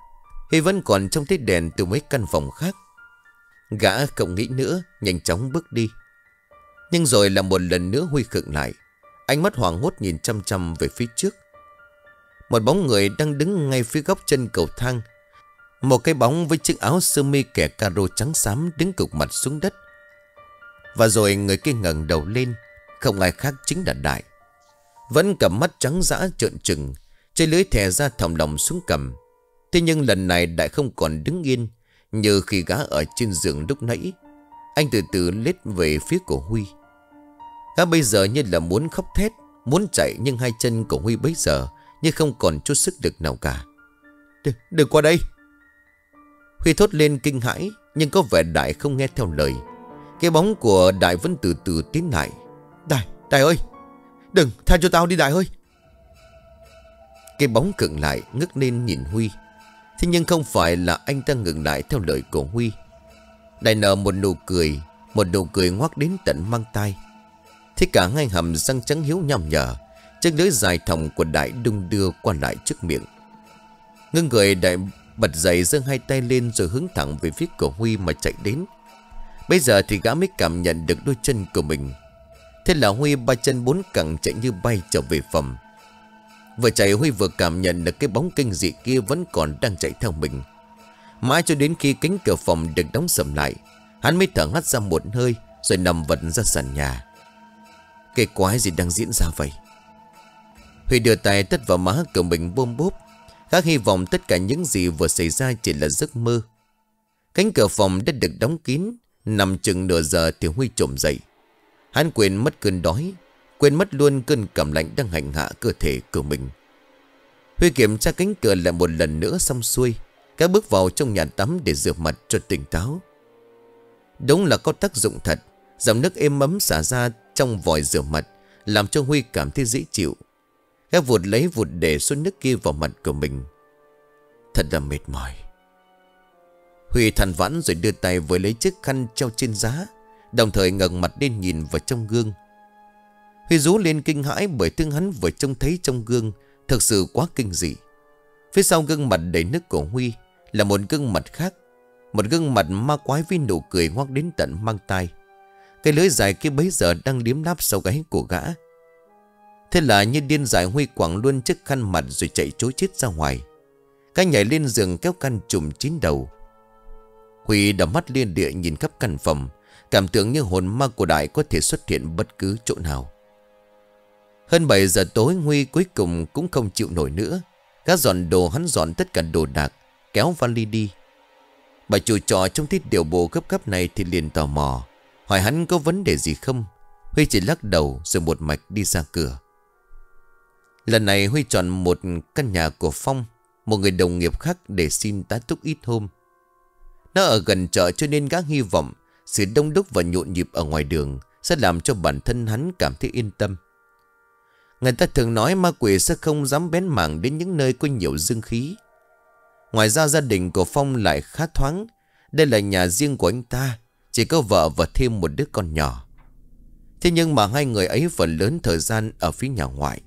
Huy vẫn còn trông thấy đèn từ mấy căn phòng khác. Gã không nghĩ nữa, nhanh chóng bước đi. Nhưng rồi là một lần nữa Huy khựng lại. Ánh mắt hoảng hốt nhìn chăm chăm về phía trước. Một bóng người đang đứng ngay phía góc chân cầu thang. Một cái bóng với chiếc áo sơ mi kẻ caro trắng xám đứng cục mặt xuống đất. Và rồi người kia ngẩng đầu lên. Không ai khác chính là Đại. Vẫn cầm mắt trắng dã trợn trừng, chơi lưới thè ra thòng lòng xuống cầm. Thế nhưng lần này Đại không còn đứng yên như khi gã ở trên giường lúc nãy. Anh từ từ lết về phía của Huy. Gã bây giờ như là muốn khóc thét, muốn chạy, nhưng hai chân của Huy bấy giờ như không còn chút sức lực nào cả. Đừng, đừng qua đây. Huy thốt lên kinh hãi, nhưng có vẻ Đại không nghe theo lời. Cái bóng của Đại vẫn từ từ tiến lại. Đại, Đại ơi, đừng, tha cho tao đi Đại ơi. Cái bóng khựng lại, ngước lên nhìn Huy. Thế nhưng không phải là anh ta ngừng lại theo lời của Huy. Đại nở một nụ cười, một nụ cười ngoác đến tận mang tai. Thế cả hai hàm răng trắng hiếu nhằm nhở, chiếc lưỡi dài thòng của Đại đung đưa qua lại trước miệng. Ngưng người, Đại bật dậy giơ hai tay lên rồi hướng thẳng về phía của Huy mà chạy đến. Bây giờ thì gã mới cảm nhận được đôi chân của mình. Thế là Huy ba chân bốn cẳng chạy như bay trở về phòng. Vừa chạy Huy vừa cảm nhận được cái bóng kinh dị kia vẫn còn đang chạy theo mình. Mãi cho đến khi cánh cửa phòng được đóng sầm lại, hắn mới thở hắt ra một hơi rồi nằm vật ra sàn nhà. Cái quái gì đang diễn ra vậy? Huy đưa tay tắt vào má của mình bôm bốp. Gã hy vọng tất cả những gì vừa xảy ra chỉ là giấc mơ. Cánh cửa phòng đã được đóng kín. Nằm chừng nửa giờ thì Huy trồm dậy. Hắn quên mất cơn đói, quên mất luôn cơn cảm lạnh đang hành hạ cơ thể của mình. Huy kiểm tra cánh cửa lại một lần nữa xong xuôi. Gã bước vào trong nhà tắm để rửa mặt cho tỉnh táo. Đúng là có tác dụng thật. Dòng nước êm ấm xả ra trong vòi rửa mặt làm cho Huy cảm thấy dễ chịu. Gã vụt lấy vụt để số nước kia vào mặt của mình. Thật là mệt mỏi. Huy than vãn rồi đưa tay với lấy chiếc khăn treo trên giá, đồng thời ngẩng mặt lên nhìn vào trong gương. Huy rú lên kinh hãi bởi thứ hắn vừa trông thấy trong gương thực sự quá kinh dị. Phía sau gương mặt đầy nước của Huy là một gương mặt khác, một gương mặt ma quái với nụ cười ngoác đến tận mang tai. Cái lưỡi dài kia bấy giờ đang liếm láp sau gáy của gã. Thế là như điên dại Huy quẳng luôn chiếc khăn mặt rồi chạy trối chết ra ngoài. Gã nhảy lên giường kéo khăn trùm kín đầu. Huy đảo mắt liên địa nhìn khắp căn phòng, cảm tưởng như hồn ma của Đại có thể xuất hiện bất cứ chỗ nào. Hơn bảy giờ tối Huy cuối cùng cũng không chịu nổi nữa. Gã dọn đồ, hắn dọn tất cả đồ đạc, kéo vali đi. Bà chủ trọ trông thấy điều bộ gấp gáp này thì liền tò mò, hỏi hắn có vấn đề gì không. Huy chỉ lắc đầu rồi một mạch đi ra cửa. Lần này Huy chọn một căn nhà của Phong, một người đồng nghiệp khác, để xin tá túc ít hôm. Nó ở gần chợ cho nên gã hy vọng sự đông đúc và nhộn nhịp ở ngoài đường sẽ làm cho bản thân hắn cảm thấy yên tâm. Người ta thường nói ma quỷ sẽ không dám bén mảng đến những nơi có nhiều dương khí. Ngoài ra gia đình của Phong lại khá thoáng. Đây là nhà riêng của anh ta, chỉ có vợ và thêm một đứa con nhỏ. Thế nhưng mà hai người ấy phần lớn thời gian ở phía nhà ngoại.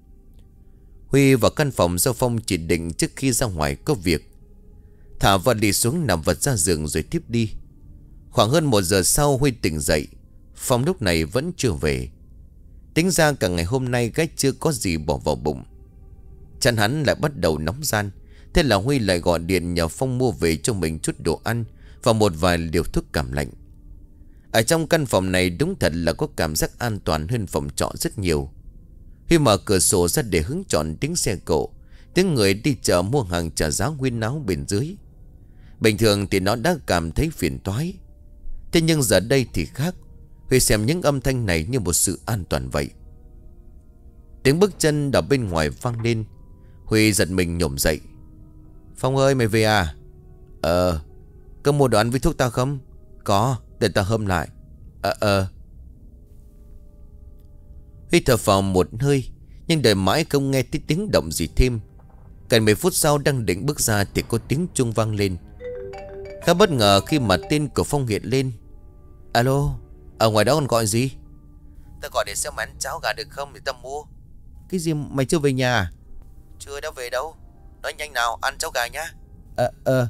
Huy vào căn phòng do Phong chỉ định trước khi ra ngoài có việc. Thả vali xuống nằm vật ra giường rồi tiếp đi. Khoảng hơn một giờ sau Huy tỉnh dậy. Phong lúc này vẫn chưa về. Tính ra cả ngày hôm nay gái chưa có gì bỏ vào bụng. Chân hắn lại bắt đầu nóng ran. Thế là Huy lại gọi điện nhờ Phong mua về cho mình chút đồ ăn và một vài liều thuốc cảm lạnh. Ở trong căn phòng này đúng thật là có cảm giác an toàn hơn phòng trọ rất nhiều. Huy mở cửa sổ ra để hứng chọn tiếng xe cộ, tiếng người đi chợ mua hàng trả giá huyên náo bên dưới. Bình thường thì nó đã cảm thấy phiền toái. Thế nhưng giờ đây thì khác. Huy xem những âm thanh này như một sự an toàn vậy. Tiếng bước chân ở bên ngoài vang lên. Huy giật mình nhổm dậy. Phong ơi, mày về à? Ờ. Có mua đồ ăn với thuốc tao không? Có, để tao hâm lại. Ờ ờ. Huy thở phào một hơi, nhưng đợi mãi không nghe thấy tiếng động gì thêm. Gần mười phút sau đang định bước ra thì có tiếng chuông vang lên. Khá bất ngờ khi mà tên của Phong hiện lên. Alo, ở ngoài đó còn gọi gì? Tao gọi để xem mày ăn cháo gà được không để tao mua. Cái gì, mày chưa về nhà à? Chưa, đã về đâu. Nói nhanh nào, ăn cháo gà nhá. Ờ ờ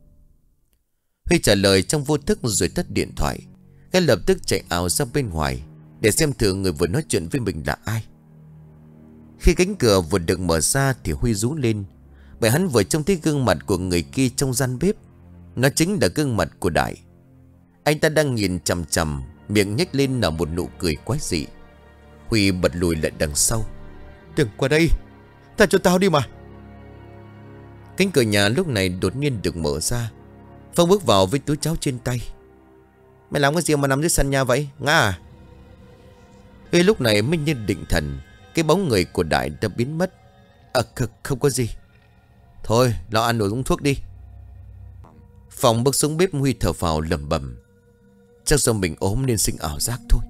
Huy trả lời trong vô thức rồi tắt điện thoại. Gã lập tức chạy ảo ra bên ngoài để xem thử người vừa nói chuyện với mình là ai. Khi cánh cửa vừa được mở ra thì Huy rú lên, bởi hắn vừa trông thấy gương mặt của người kia trong gian bếp. Nó chính là gương mặt của Đại. Anh ta đang nhìn chằm chằm, miệng nhếch lên là một nụ cười quái dị. Huy bật lùi lại đằng sau. Đừng qua đây, tha cho tao đi mà. Cánh cửa nhà lúc này đột nhiên được mở ra. Phong bước vào với túi cháo trên tay. Mày làm cái gì mà nằm dưới sàn nhà vậy, Nga à? Huy lúc này mới như định thần. Cái bóng người của Đại đã biến mất. À không, không có gì. Thôi lo ăn rồi uống thuốc đi. Phong bước xuống bếp, Huy thở phào lẩm bẩm. Chắc do mình ốm nên sinh ảo giác thôi.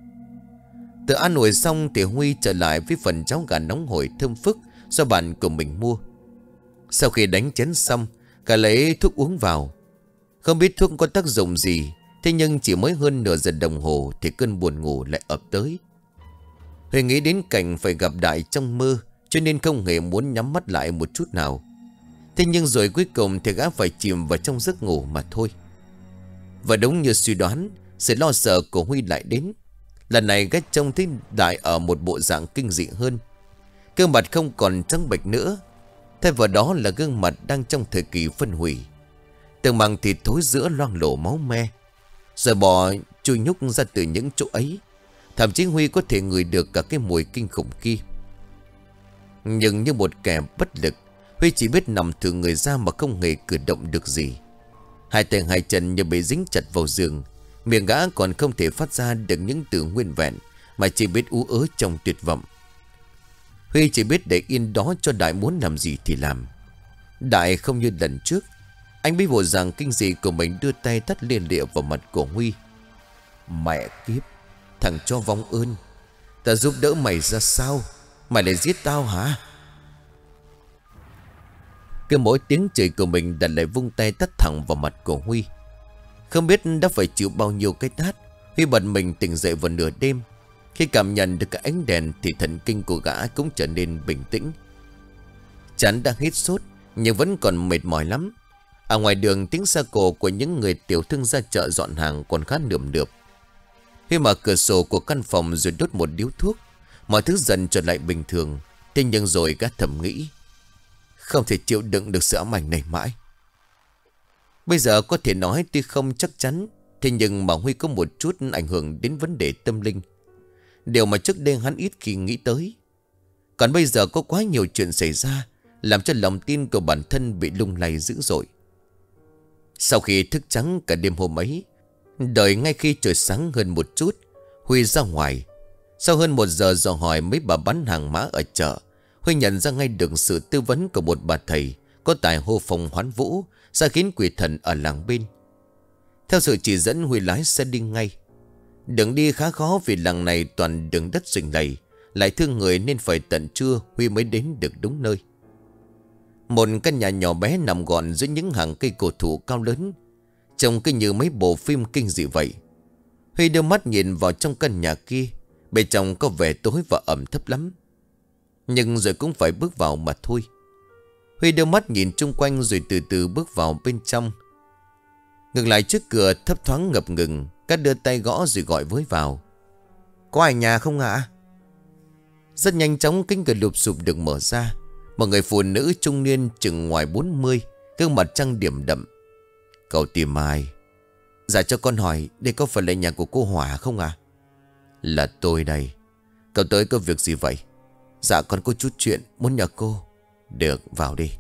Tự ăn ủi xong thì Huy trở lại với phần cháo gà nóng hổi thơm phức do bạn của mình mua. Sau khi đánh chén xong, cả lấy thuốc uống vào. Không biết thuốc có tác dụng gì, thế nhưng chỉ mới hơn nửa giờ đồng hồ thì cơn buồn ngủ lại ập tới. Huy nghĩ đến cảnh phải gặp Đại trong mơ, cho nên không hề muốn nhắm mắt lại một chút nào. Thế nhưng rồi cuối cùng thì gã phải chìm vào trong giấc ngủ mà thôi. Và đúng như suy đoán, sự lo sợ của Huy lại đến. Lần này gã trông thấy Đại ở một bộ dạng kinh dị hơn. Gương mặt không còn trắng bệch nữa, thay vào đó là gương mặt đang trong thời kỳ phân hủy. Từng mảng thịt thối giữa loang lổ máu me, rồi bò chui nhúc ra từ những chỗ ấy. Thậm chí Huy có thể ngửi được cả cái mùi kinh khủng kia. Nhưng như một kẻ bất lực, Huy chỉ biết nằm thử người ra mà không hề cử động được gì. Hai tay hai chân như bị dính chặt vào giường, miệng gã còn không thể phát ra được những từ nguyên vẹn, mà chỉ biết ú ớ trong tuyệt vọng. Huy chỉ biết để yên đó cho Đại muốn làm gì thì làm. Đại không như lần trước. Anh biết bộ dạng kinh dị của mình, đưa tay tắt liền lịa vào mặt của Huy. Mẹ kiếp, thằng cho vong ơn, ta giúp đỡ mày ra sao, mày lại giết tao hả? Cứ mỗi tiếng chửi của mình đặt lại vung tay tắt thẳng vào mặt của Huy. Không biết đã phải chịu bao nhiêu cái tát, Huy bật mình tỉnh dậy vào nửa đêm. Khi cảm nhận được cái ánh đèn thì thần kinh của gã cũng trở nên bình tĩnh. Chán đang hít sốt nhưng vẫn còn mệt mỏi lắm. Ở ngoài đường, tiếng xe cộ của những người tiểu thương ra chợ dọn hàng còn khá nườm nượp. Huy mở cửa sổ của căn phòng rồi đốt một điếu thuốc. Mọi thứ dần trở lại bình thường. Thế nhưng rồi gã thầm nghĩ, không thể chịu đựng được sự ám ảnh này mãi. Bây giờ có thể nói tuy không chắc chắn, thế nhưng mà Huy có một chút ảnh hưởng đến vấn đề tâm linh. Điều mà trước đây hắn ít khi nghĩ tới. Còn bây giờ có quá nhiều chuyện xảy ra, làm cho lòng tin của bản thân bị lung lay dữ dội. Sau khi thức trắng cả đêm hôm ấy, đợi ngay khi trời sáng hơn một chút, Huy ra ngoài. Sau hơn một giờ dò hỏi mấy bà bán hàng mã ở chợ, Huy nhận ra ngay được sự tư vấn của một bà thầy có tài hô phong hoán vũ, ra khiến quỷ thần ở làng bên. Theo sự chỉ dẫn, Huy lái xe đi ngay. Đường đi khá khó vì làng này toàn đường đất rình lầy, lại thương người nên phải tận trưa Huy mới đến được đúng nơi. Một căn nhà nhỏ bé nằm gọn giữa những hàng cây cổ thụ cao lớn, trông cứ như mấy bộ phim kinh dị vậy. Huy đưa mắt nhìn vào trong căn nhà kia, bên trong có vẻ tối và ẩm thấp lắm. Nhưng rồi cũng phải bước vào mà thôi. Huy đưa mắt nhìn chung quanh rồi từ từ bước vào bên trong. Ngừng lại trước cửa thấp thoáng ngập ngừng, các đưa tay gõ rồi gọi với vào. Có ai nhà không ạ? Rất nhanh chóng cánh cửa lụp sụp được mở ra. Một người phụ nữ trung niên chừng ngoài bốn mươi, gương mặt trang điểm đậm. Cậu tìm ai? Dạ cho con hỏi, đây có phải là nhà của cô Hỏa không à? Là tôi đây. Cậu tới có việc gì vậy? Dạ con có chút chuyện muốn nhờ cô. Được, vào đi.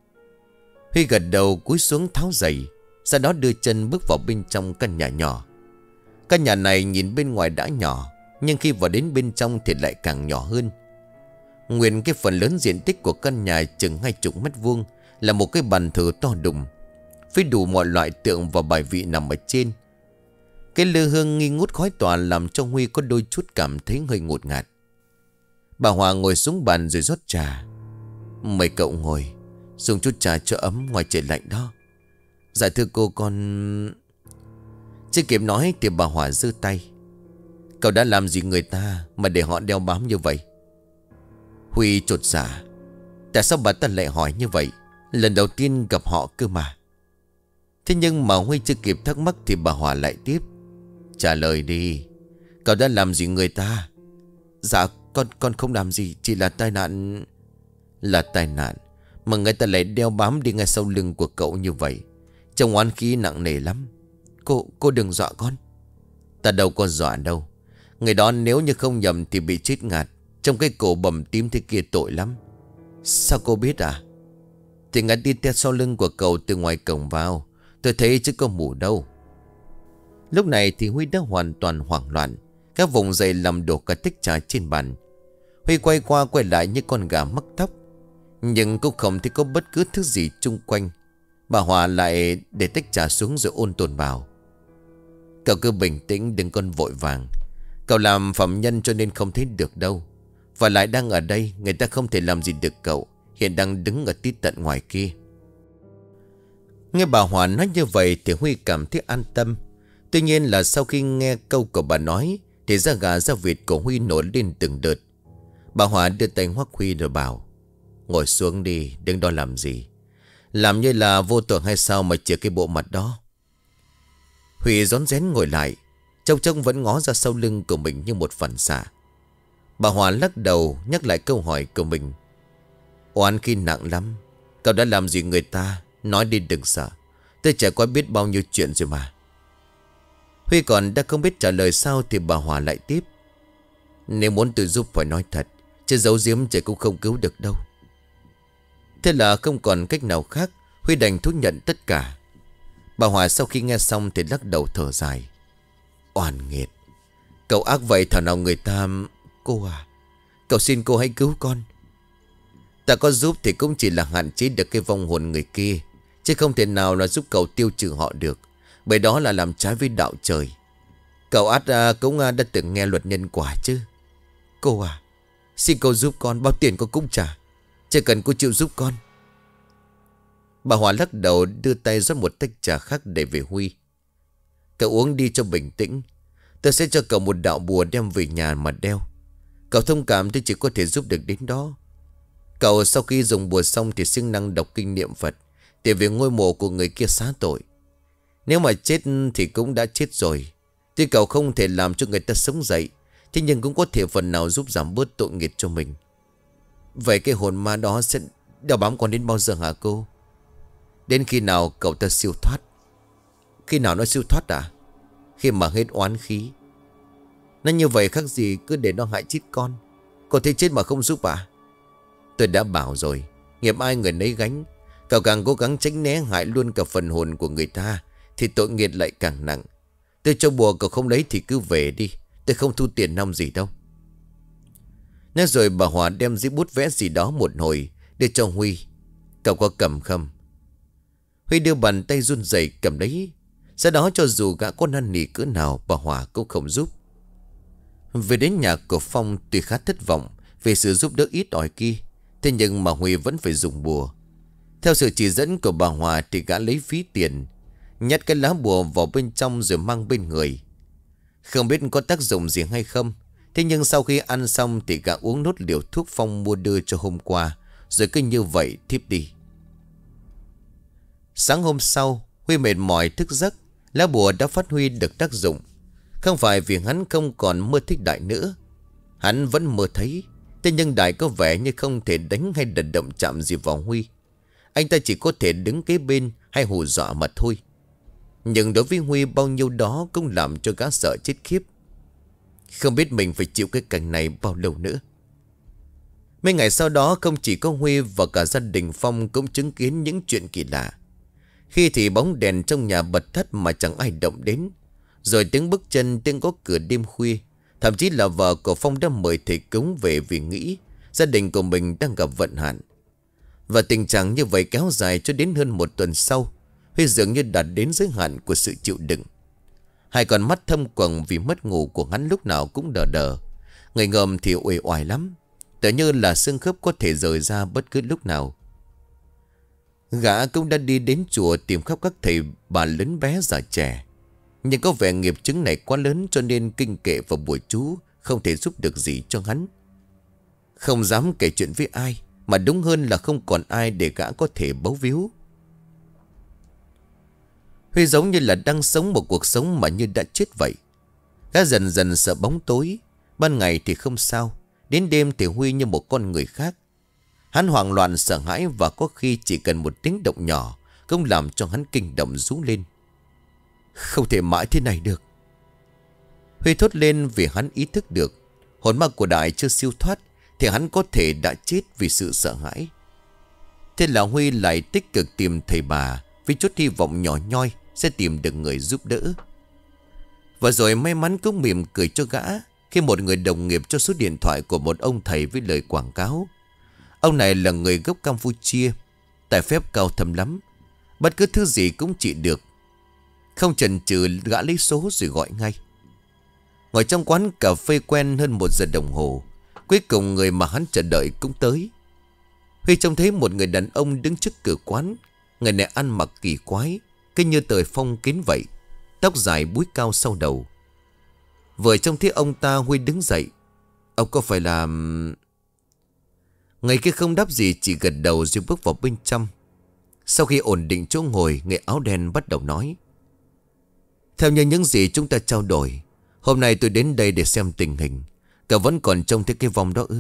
Huy gật đầu cúi xuống tháo giày, sau đó đưa chân bước vào bên trong căn nhà nhỏ. Căn nhà này nhìn bên ngoài đã nhỏ, nhưng khi vào đến bên trong thì lại càng nhỏ hơn. Nguyên cái phần lớn diện tích của căn nhà chừng hai chục mét vuông là một cái bàn thờ to đùng, với đủ mọi loại tượng và bài vị nằm ở trên. Cái lư hương nghi ngút khói tỏa làm cho Huy có đôi chút cảm thấy hơi ngột ngạt. Bà Hòa ngồi xuống bàn rồi rót trà. Mời cậu ngồi, dùng chút trà cho ấm, ngoài trời lạnh đó. Dạ thưa cô, con... Chưa kịp nói thì bà Hòa giơ tay. Cậu đã làm gì người ta mà để họ đeo bám như vậy? Huy chột dạ. Tại sao bà ta lại hỏi như vậy? Lần đầu tiên gặp họ cơ mà. Thế nhưng mà Huy chưa kịp thắc mắc thì bà Hòa lại tiếp. Trả lời đi, cậu đã làm gì người ta? Dạ con con không làm gì, chỉ là tai nạn. Là tai nạn mà người ta lại đeo bám đi ngay sau lưng của cậu như vậy, trông oán khí nặng nề lắm. Cô cô đừng dọa con. Ta đâu có dọa đâu. Người đó nếu như không nhầm thì bị chết ngạt, trong cái cổ bầm tím thế kia tội lắm. Sao cô biết à? Thì ngã đi theo sau lưng của cậu từ ngoài cổng vào. Tôi thấy chứ có mù đâu. Lúc này thì Huy đã hoàn toàn hoảng loạn. Các vùng dậy làm đổ cả tách trà trên bàn. Huy quay qua quay lại như con gà mắc tóc, nhưng cũng không thấy có bất cứ thứ gì chung quanh. Bà Hòa lại để tách trà xuống rồi ôn tồn bảo. Cậu cứ bình tĩnh, đừng con vội vàng. Cậu làm phạm nhân cho nên không thấy được đâu. Và lại đang ở đây, người ta không thể làm gì được cậu. Hiện đang đứng ở tít tận ngoài kia. Nghe bà Hòa nói như vậy thì Huy cảm thấy an tâm. Tuy nhiên là sau khi nghe câu của bà nói thì da gà da vịt của Huy nổi lên từng đợt. Bà Hòa đưa tay ngoắc Huy rồi bảo. Ngồi xuống đi, đừng đó làm gì. Làm như là vô tội hay sao mà chừa cái bộ mặt đó. Huy rón rén ngồi lại, trông trông vẫn ngó ra sau lưng của mình như một phản xạ. Bà Hòa lắc đầu nhắc lại câu hỏi của mình. Oán khi nặng lắm. Cậu đã làm gì người ta? Nói đi đừng sợ. Tôi trải qua biết bao nhiêu chuyện rồi mà. Huy còn đã không biết trả lời sao thì bà Hòa lại tiếp. Nếu muốn tôi giúp phải nói thật, chứ giấu giếm trời cũng không cứu được đâu. Thế là không còn cách nào khác, Huy đành thú nhận tất cả. Bà Hòa sau khi nghe xong thì lắc đầu thở dài. Oan nghiệt. Cậu ác vậy thảo nào người ta... Cô à, cậu xin cô hãy cứu con. Ta có giúp thì cũng chỉ là hạn chế được cái vong hồn người kia, chứ không thể nào là giúp cậu tiêu trừ họ được. Bởi đó là làm trái với đạo trời. Cậu át à, cũng à, đã từng nghe luật nhân quả chứ. Cô à, xin cô giúp con, bao tiền cô cũng trả. Chỉ cần cô chịu giúp con. Bà Hòa lắc đầu đưa tay rót một tách trà khác để về Huy. Cậu uống đi cho bình tĩnh. Tôi sẽ cho cậu một đạo bùa đem về nhà mà đeo. Cậu thông cảm tôi chỉ có thể giúp được đến đó. Cậu sau khi dùng bùa xong thì siêng năng đọc kinh niệm Phật để về ngôi mộ của người kia xá tội. Nếu mà chết thì cũng đã chết rồi. Tuy cậu không thể làm cho người ta sống dậy, thế nhưng cũng có thể phần nào giúp giảm bớt tội nghiệp cho mình. Vậy cái hồn ma đó sẽ đeo bám còn đến bao giờ hả cô? Đến khi nào cậu ta siêu thoát? Khi nào nó siêu thoát à? Khi mà hết oán khí. Nó như vậy khác gì cứ để nó hại chết con. Có thể chết mà không giúp à? Tôi đã bảo rồi, nghiệp ai người nấy gánh. Cậu càng cố gắng tránh né hại luôn cả phần hồn của người ta thì tội nghiệp lại càng nặng. Tôi cho bùa cậu không lấy thì cứ về đi. Tôi không thu tiền năm gì đâu. Nói rồi bà Hòa đem giấy bút vẽ gì đó một hồi đưa cho Huy. Cậu có cầm không? Huy đưa bàn tay run rẩy cầm lấy. Sau đó cho dù gã có năn nỉ cỡ nào bà Hòa cũng không giúp. Về đến nhà của Phong tuy khá thất vọng về sự giúp đỡ ít ỏi kia, thế nhưng mà Huy vẫn phải dùng bùa. Theo sự chỉ dẫn của bà Hòa thì gã lấy phí tiền, nhét cái lá bùa vào bên trong rồi mang bên người. Không biết có tác dụng gì hay không, thế nhưng sau khi ăn xong thì gã uống nốt liều thuốc Phong mua đưa cho hôm qua, rồi cứ như vậy thiếp đi. Sáng hôm sau, Huy mệt mỏi thức giấc. Lá bùa đã phát huy được tác dụng. Không phải vì hắn không còn mơ thích Đại nữa. Hắn vẫn mơ thấy. Thế nhưng Đại có vẻ như không thể đánh hay đật động chạm gì vào Huy. Anh ta chỉ có thể đứng kế bên hay hù dọa mà thôi. Nhưng đối với Huy bao nhiêu đó cũng làm cho gã sợ chết khiếp. Không biết mình phải chịu cái cảnh này bao lâu nữa. Mấy ngày sau đó không chỉ có Huy và cả gia đình Phong cũng chứng kiến những chuyện kỳ lạ. Khi thì bóng đèn trong nhà bật thất mà chẳng ai động đến. Rồi tiếng bước chân, tiếng gõ cửa đêm khuya. Thậm chí là vợ của Phong đã mời thầy cúng về vì nghĩ gia đình của mình đang gặp vận hạn. Và tình trạng như vậy kéo dài cho đến hơn một tuần sau. Huy dường như đạt đến giới hạn của sự chịu đựng. Hai con mắt thâm quầng vì mất ngủ của hắn lúc nào cũng đờ đờ. Người ngợm thì uể oải lắm, tựa như là xương khớp có thể rời ra bất cứ lúc nào. Gã cũng đã đi đến chùa tìm khắp các thầy bà lớn bé già trẻ. Nhưng có vẻ nghiệp chứng này quá lớn cho nên kinh kệ và bùa chú không thể giúp được gì cho hắn. Không dám kể chuyện với ai, Mà đúng hơn là không còn ai để gã có thể bấu víu. Huy giống như là đang sống một cuộc sống mà như đã chết vậy. Gã dần dần sợ bóng tối. Ban ngày thì không sao, đến đêm thì Huy như một con người khác. Hắn hoảng loạn sợ hãi, và có khi chỉ cần một tiếng động nhỏ cũng làm cho hắn kinh động rú lên. Không thể mãi thế này được. Huy thốt lên vì hắn ý thức được hồn ma của Đại chưa siêu thoát thì hắn có thể đã chết vì sự sợ hãi. Thế là Huy lại tích cực tìm thầy bà với chút hy vọng nhỏ nhoi sẽ tìm được người giúp đỡ. Và rồi may mắn cũng mỉm cười cho gã khi một người đồng nghiệp cho số điện thoại của một ông thầy với lời quảng cáo. Ông này là người gốc Campuchia, tài phép cao thâm lắm, bất cứ thứ gì cũng trị được. Không chần chừ gã lấy số rồi gọi ngay. Ngồi trong quán cà phê quen hơn một giờ đồng hồ, cuối cùng người mà hắn chờ đợi cũng tới. Huy trông thấy một người đàn ông đứng trước cửa quán. Người này ăn mặc kỳ quái, cứ như tời phong kín vậy, tóc dài búi cao sau đầu. Vừa trông thấy ông ta, Huy đứng dậy. Ông có phải là... Người kia không đáp gì, chỉ gật đầu rồi bước vào bên trong. Sau khi ổn định chỗ ngồi, người áo đen bắt đầu nói. Theo như những gì chúng ta trao đổi, hôm nay tôi đến đây để xem tình hình. Cậu vẫn còn trông thấy cái vong đó ư?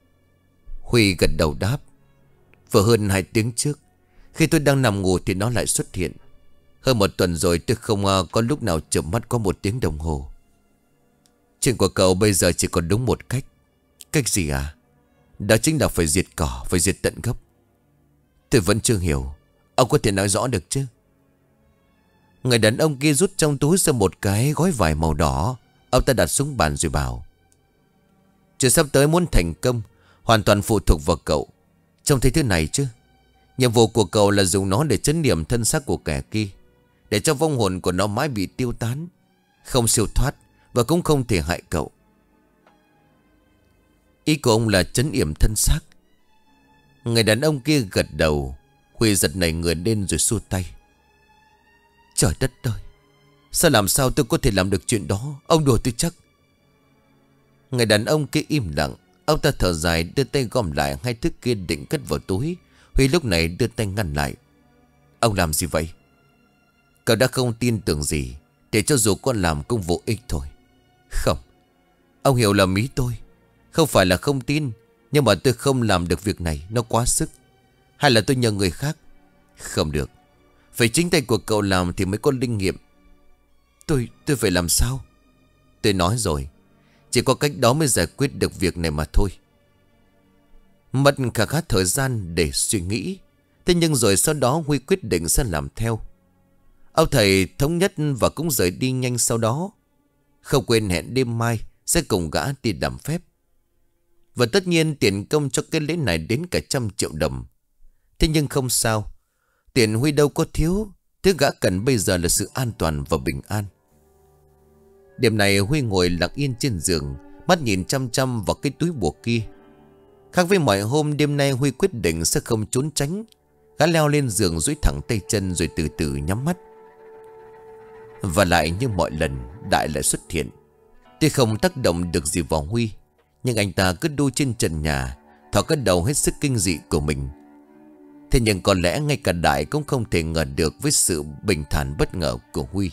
Huy gật đầu đáp. Vừa hơn hai tiếng trước, khi tôi đang nằm ngủ thì nó lại xuất hiện. Hơn một tuần rồi tôi không uh, có lúc nào chợp mắt có một tiếng đồng hồ. Chuyện của cậu bây giờ chỉ còn đúng một cách. Cách gì à? Đó chính là phải diệt cỏ, phải diệt tận gốc. Tôi vẫn chưa hiểu. Ông có thể nói rõ được chứ? Người đàn ông kia rút trong túi ra một cái gói vải màu đỏ. Ông ta đặt xuống bàn rồi bảo. Chuyện sắp tới muốn thành công hoàn toàn phụ thuộc vào cậu. Trông thấy thứ này chứ? Nhiệm vụ của cậu là dùng nó để trấn niệm thân xác của kẻ kia, để cho vong hồn của nó mãi bị tiêu tán, không siêu thoát và cũng không thể hại cậu. Ý của ông là trấn yểm thân xác? Người đàn ông kia gật đầu. Huy giật nảy người lên rồi xua tay. Trời đất ơi, sao làm sao tôi có thể làm được chuyện đó? Ông đùa tôi chắc. Người đàn ông kia im lặng. Ông ta thở dài đưa tay gom lại hai thứ kia định cất vào túi. Huy lúc này đưa tay ngăn lại. Ông làm gì vậy? Cậu đã không tin tưởng gì, để cho dù con làm cũng vô ích thôi. Không, ông hiểu lầm ý tôi. Không phải là không tin, nhưng mà tôi không làm được việc này, nó quá sức. Hay là tôi nhờ người khác? Không được, phải chính tay của cậu làm thì mới có linh nghiệm. Tôi, tôi phải làm sao? Tôi nói rồi, chỉ có cách đó mới giải quyết được việc này mà thôi. Mất khá khá thời gian để suy nghĩ. Thế nhưng rồi sau đó Huy quyết định sẽ làm theo. Ông thầy thống nhất và cũng rời đi nhanh sau đó. Không quên hẹn đêm mai sẽ cùng gã đi làm phép. Và tất nhiên tiền công cho cái lễ này đến cả trăm triệu đồng. Thế nhưng không sao, tiền Huy đâu có thiếu. Thứ gã cần bây giờ là sự an toàn và bình an. Đêm này Huy ngồi lặng yên trên giường, mắt nhìn chăm chăm vào cái túi bùa kia. Khác với mọi hôm, đêm nay Huy quyết định sẽ không trốn tránh. Gã leo lên giường duỗi thẳng tay chân rồi từ từ nhắm mắt. Và lại như mọi lần, Đại lại xuất hiện. Tuy không tác động được gì vào Huy, nhưng anh ta cứ đu trên trần nhà, thỏ cái đầu hết sức kinh dị của mình. Thế nhưng có lẽ ngay cả Đại cũng không thể ngờ được với sự bình thản bất ngờ của Huy.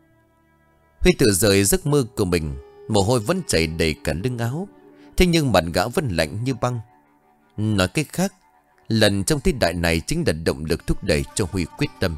Huy tự rời giấc mơ của mình, mồ hôi vẫn chảy đầy cả lưng áo. Thế nhưng mặt gã vẫn lạnh như băng. Nói cách khác, lần trong thế đại này chính là động lực thúc đẩy cho Huy quyết tâm.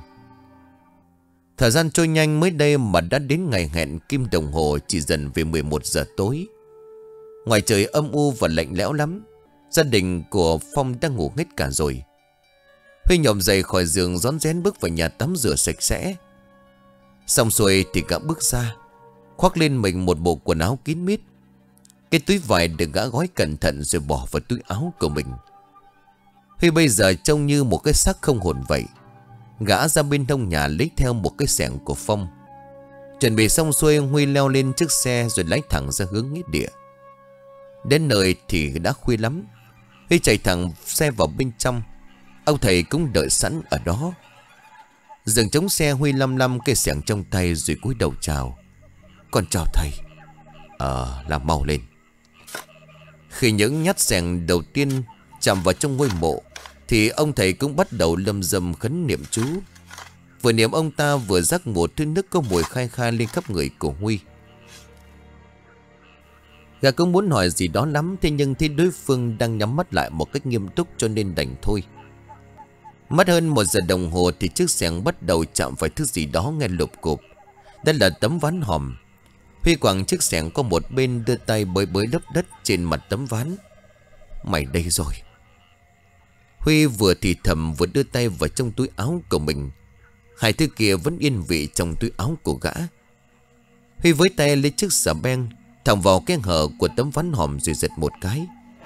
Thời gian trôi nhanh, mới đây mà đã đến ngày hẹn, kim đồng hồ chỉ dần về mười một giờ tối. Ngoài trời âm u và lạnh lẽo lắm. Gia đình của Phong đang ngủ hết cả rồi. Huy nhổm dậy khỏi giường, rón rén bước vào nhà tắm rửa sạch sẽ. Xong xuôi thì gã bước ra, khoác lên mình một bộ quần áo kín mít. Cái túi vải được gã gói cẩn thận rồi bỏ vào túi áo của mình. Huy bây giờ trông như một cái xác không hồn vậy. Gã ra bên hông nhà lấy theo một cái xẻng của Phong. Chuẩn bị xong xuôi, Huy leo lên chiếc xe rồi lái thẳng ra hướng nghĩa địa. Đến nơi thì đã khuya lắm. Huy chạy thẳng xe vào bên trong. Ông thầy cũng đợi sẵn ở đó. Dừng chống xe, Huy lăm lăm cây xẻng trong tay rồi cúi đầu chào. Con chào thầy. Ờ, làm mau lên. Khi những nhát xẻng đầu tiên chạm vào trong ngôi mộ thì ông thầy cũng bắt đầu lâm dâm khấn niệm chú. Vừa niệm ông ta vừa rắc một thứ nước có mùi khai khai lên khắp người của Huy. Gã cũng muốn hỏi gì đó lắm, thế nhưng thấy đối phương đang nhắm mắt lại một cách nghiêm túc cho nên đành thôi. Mất hơn một giờ đồng hồ thì chiếc xẻng bắt đầu chạm phải thứ gì đó nghe lụp cụp. Đây là tấm ván hòm. Huy quẳng chiếc xẻng qua một bên, đưa tay bới bới lấp đất trên mặt tấm ván. Mày đây rồi. Huy vừa thì thầm vừa đưa tay vào trong túi áo của mình. Hai thứ kia vẫn yên vị trong túi áo của gã. Huy với tay lấy chiếc xà beng thòng vào cái hở của tấm ván hòm rồi giật một cái.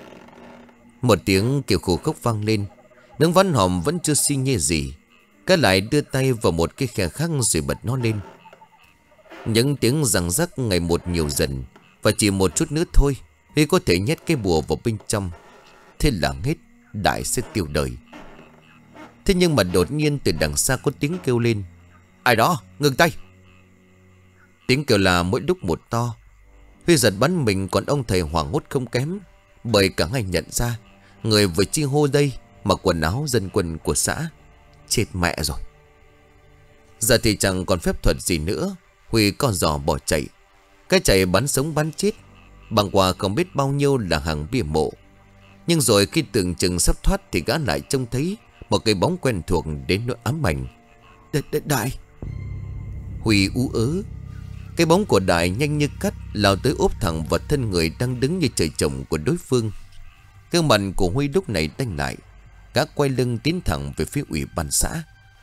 Một tiếng kêu khô khốc vang lên. Tấm ván hòm vẫn chưa xi nhê gì. Gã lại đưa tay vào một cái khe khác rồi bật nó lên. Những tiếng răng rắc ngày một nhiều dần. Và chỉ một chút nữa thôi Huy có thể nhét cái bùa vào bên trong. Thế là hết, Đại sẽ tiêu đời. Thế nhưng mà đột nhiên từ đằng xa có tiếng kêu lên. Ai đó, ngừng tay. Tiếng kêu là mỗi lúc một to. Huy giật bắn mình, còn ông thầy hoảng hốt không kém. Bởi cả hai nhận ra người vừa chi hô đây mặc quần áo dân quân của xã. Chết mẹ rồi. Giờ thì chẳng còn phép thuật gì nữa. Huy co giò bỏ chạy. Cái chạy bắn sống bắn chết. Băng qua không biết bao nhiêu là hàng bia mộ. Nhưng rồi khi tưởng chừng sắp thoát thì gã lại trông thấy một cái bóng quen thuộc đến nỗi ám ảnh. Đại. Huy ú ớ. Cái bóng của Đại nhanh như cắt lao tới úp thẳng vào thân người đang đứng như trời trồng của đối phương. Gương mặt của Huy lúc này đanh lại. Gã quay lưng tiến thẳng về phía ủy ban xã.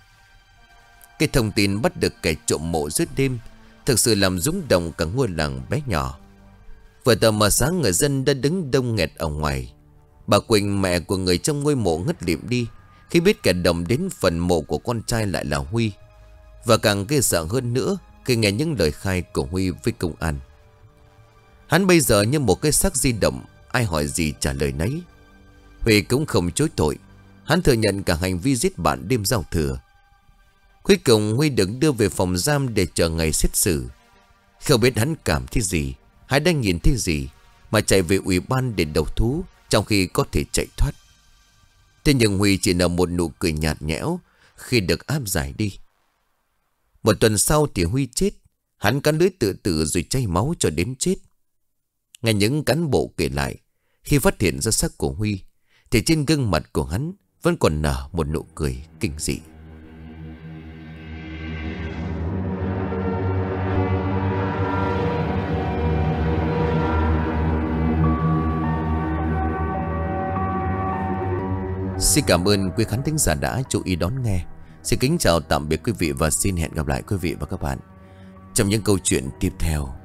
Cái thông tin bắt được kẻ trộm mộ giữa đêm thực sự làm rúng động cả ngôi làng bé nhỏ. Vừa tờ mờ sáng, người dân đã đứng đông nghẹt ở ngoài. Bà Quỳnh, mẹ của người trong ngôi mộ, ngất lịm đi khi biết kẻ đồng đến phần mộ của con trai lại là Huy. Và càng ghê sợ hơn nữa khi nghe những lời khai của Huy với công an. Hắn bây giờ như một cái xác di động, ai hỏi gì trả lời nấy. Huy cũng không chối tội. Hắn thừa nhận cả hành vi giết bạn đêm giao thừa. Cuối cùng Huy được đưa về phòng giam để chờ ngày xét xử. Không biết hắn cảm thấy gì, hay đang nhìn thấy gì mà chạy về ủy ban để đầu thú trong khi có thể chạy thoát. Thế nhưng Huy chỉ nở một nụ cười nhạt nhẽo khi được áp giải đi. Một tuần sau thì Huy chết. Hắn cắn lưỡi tự tử rồi chảy máu cho đến chết. Nghe những cán bộ kể lại, khi phát hiện ra xác của Huy thì trên gương mặt của hắn vẫn còn nở một nụ cười kinh dị. Xin cảm ơn quý khán thính giả đã chú ý đón nghe. Xin kính chào tạm biệt quý vị và xin hẹn gặp lại quý vị và các bạn trong những câu chuyện tiếp theo.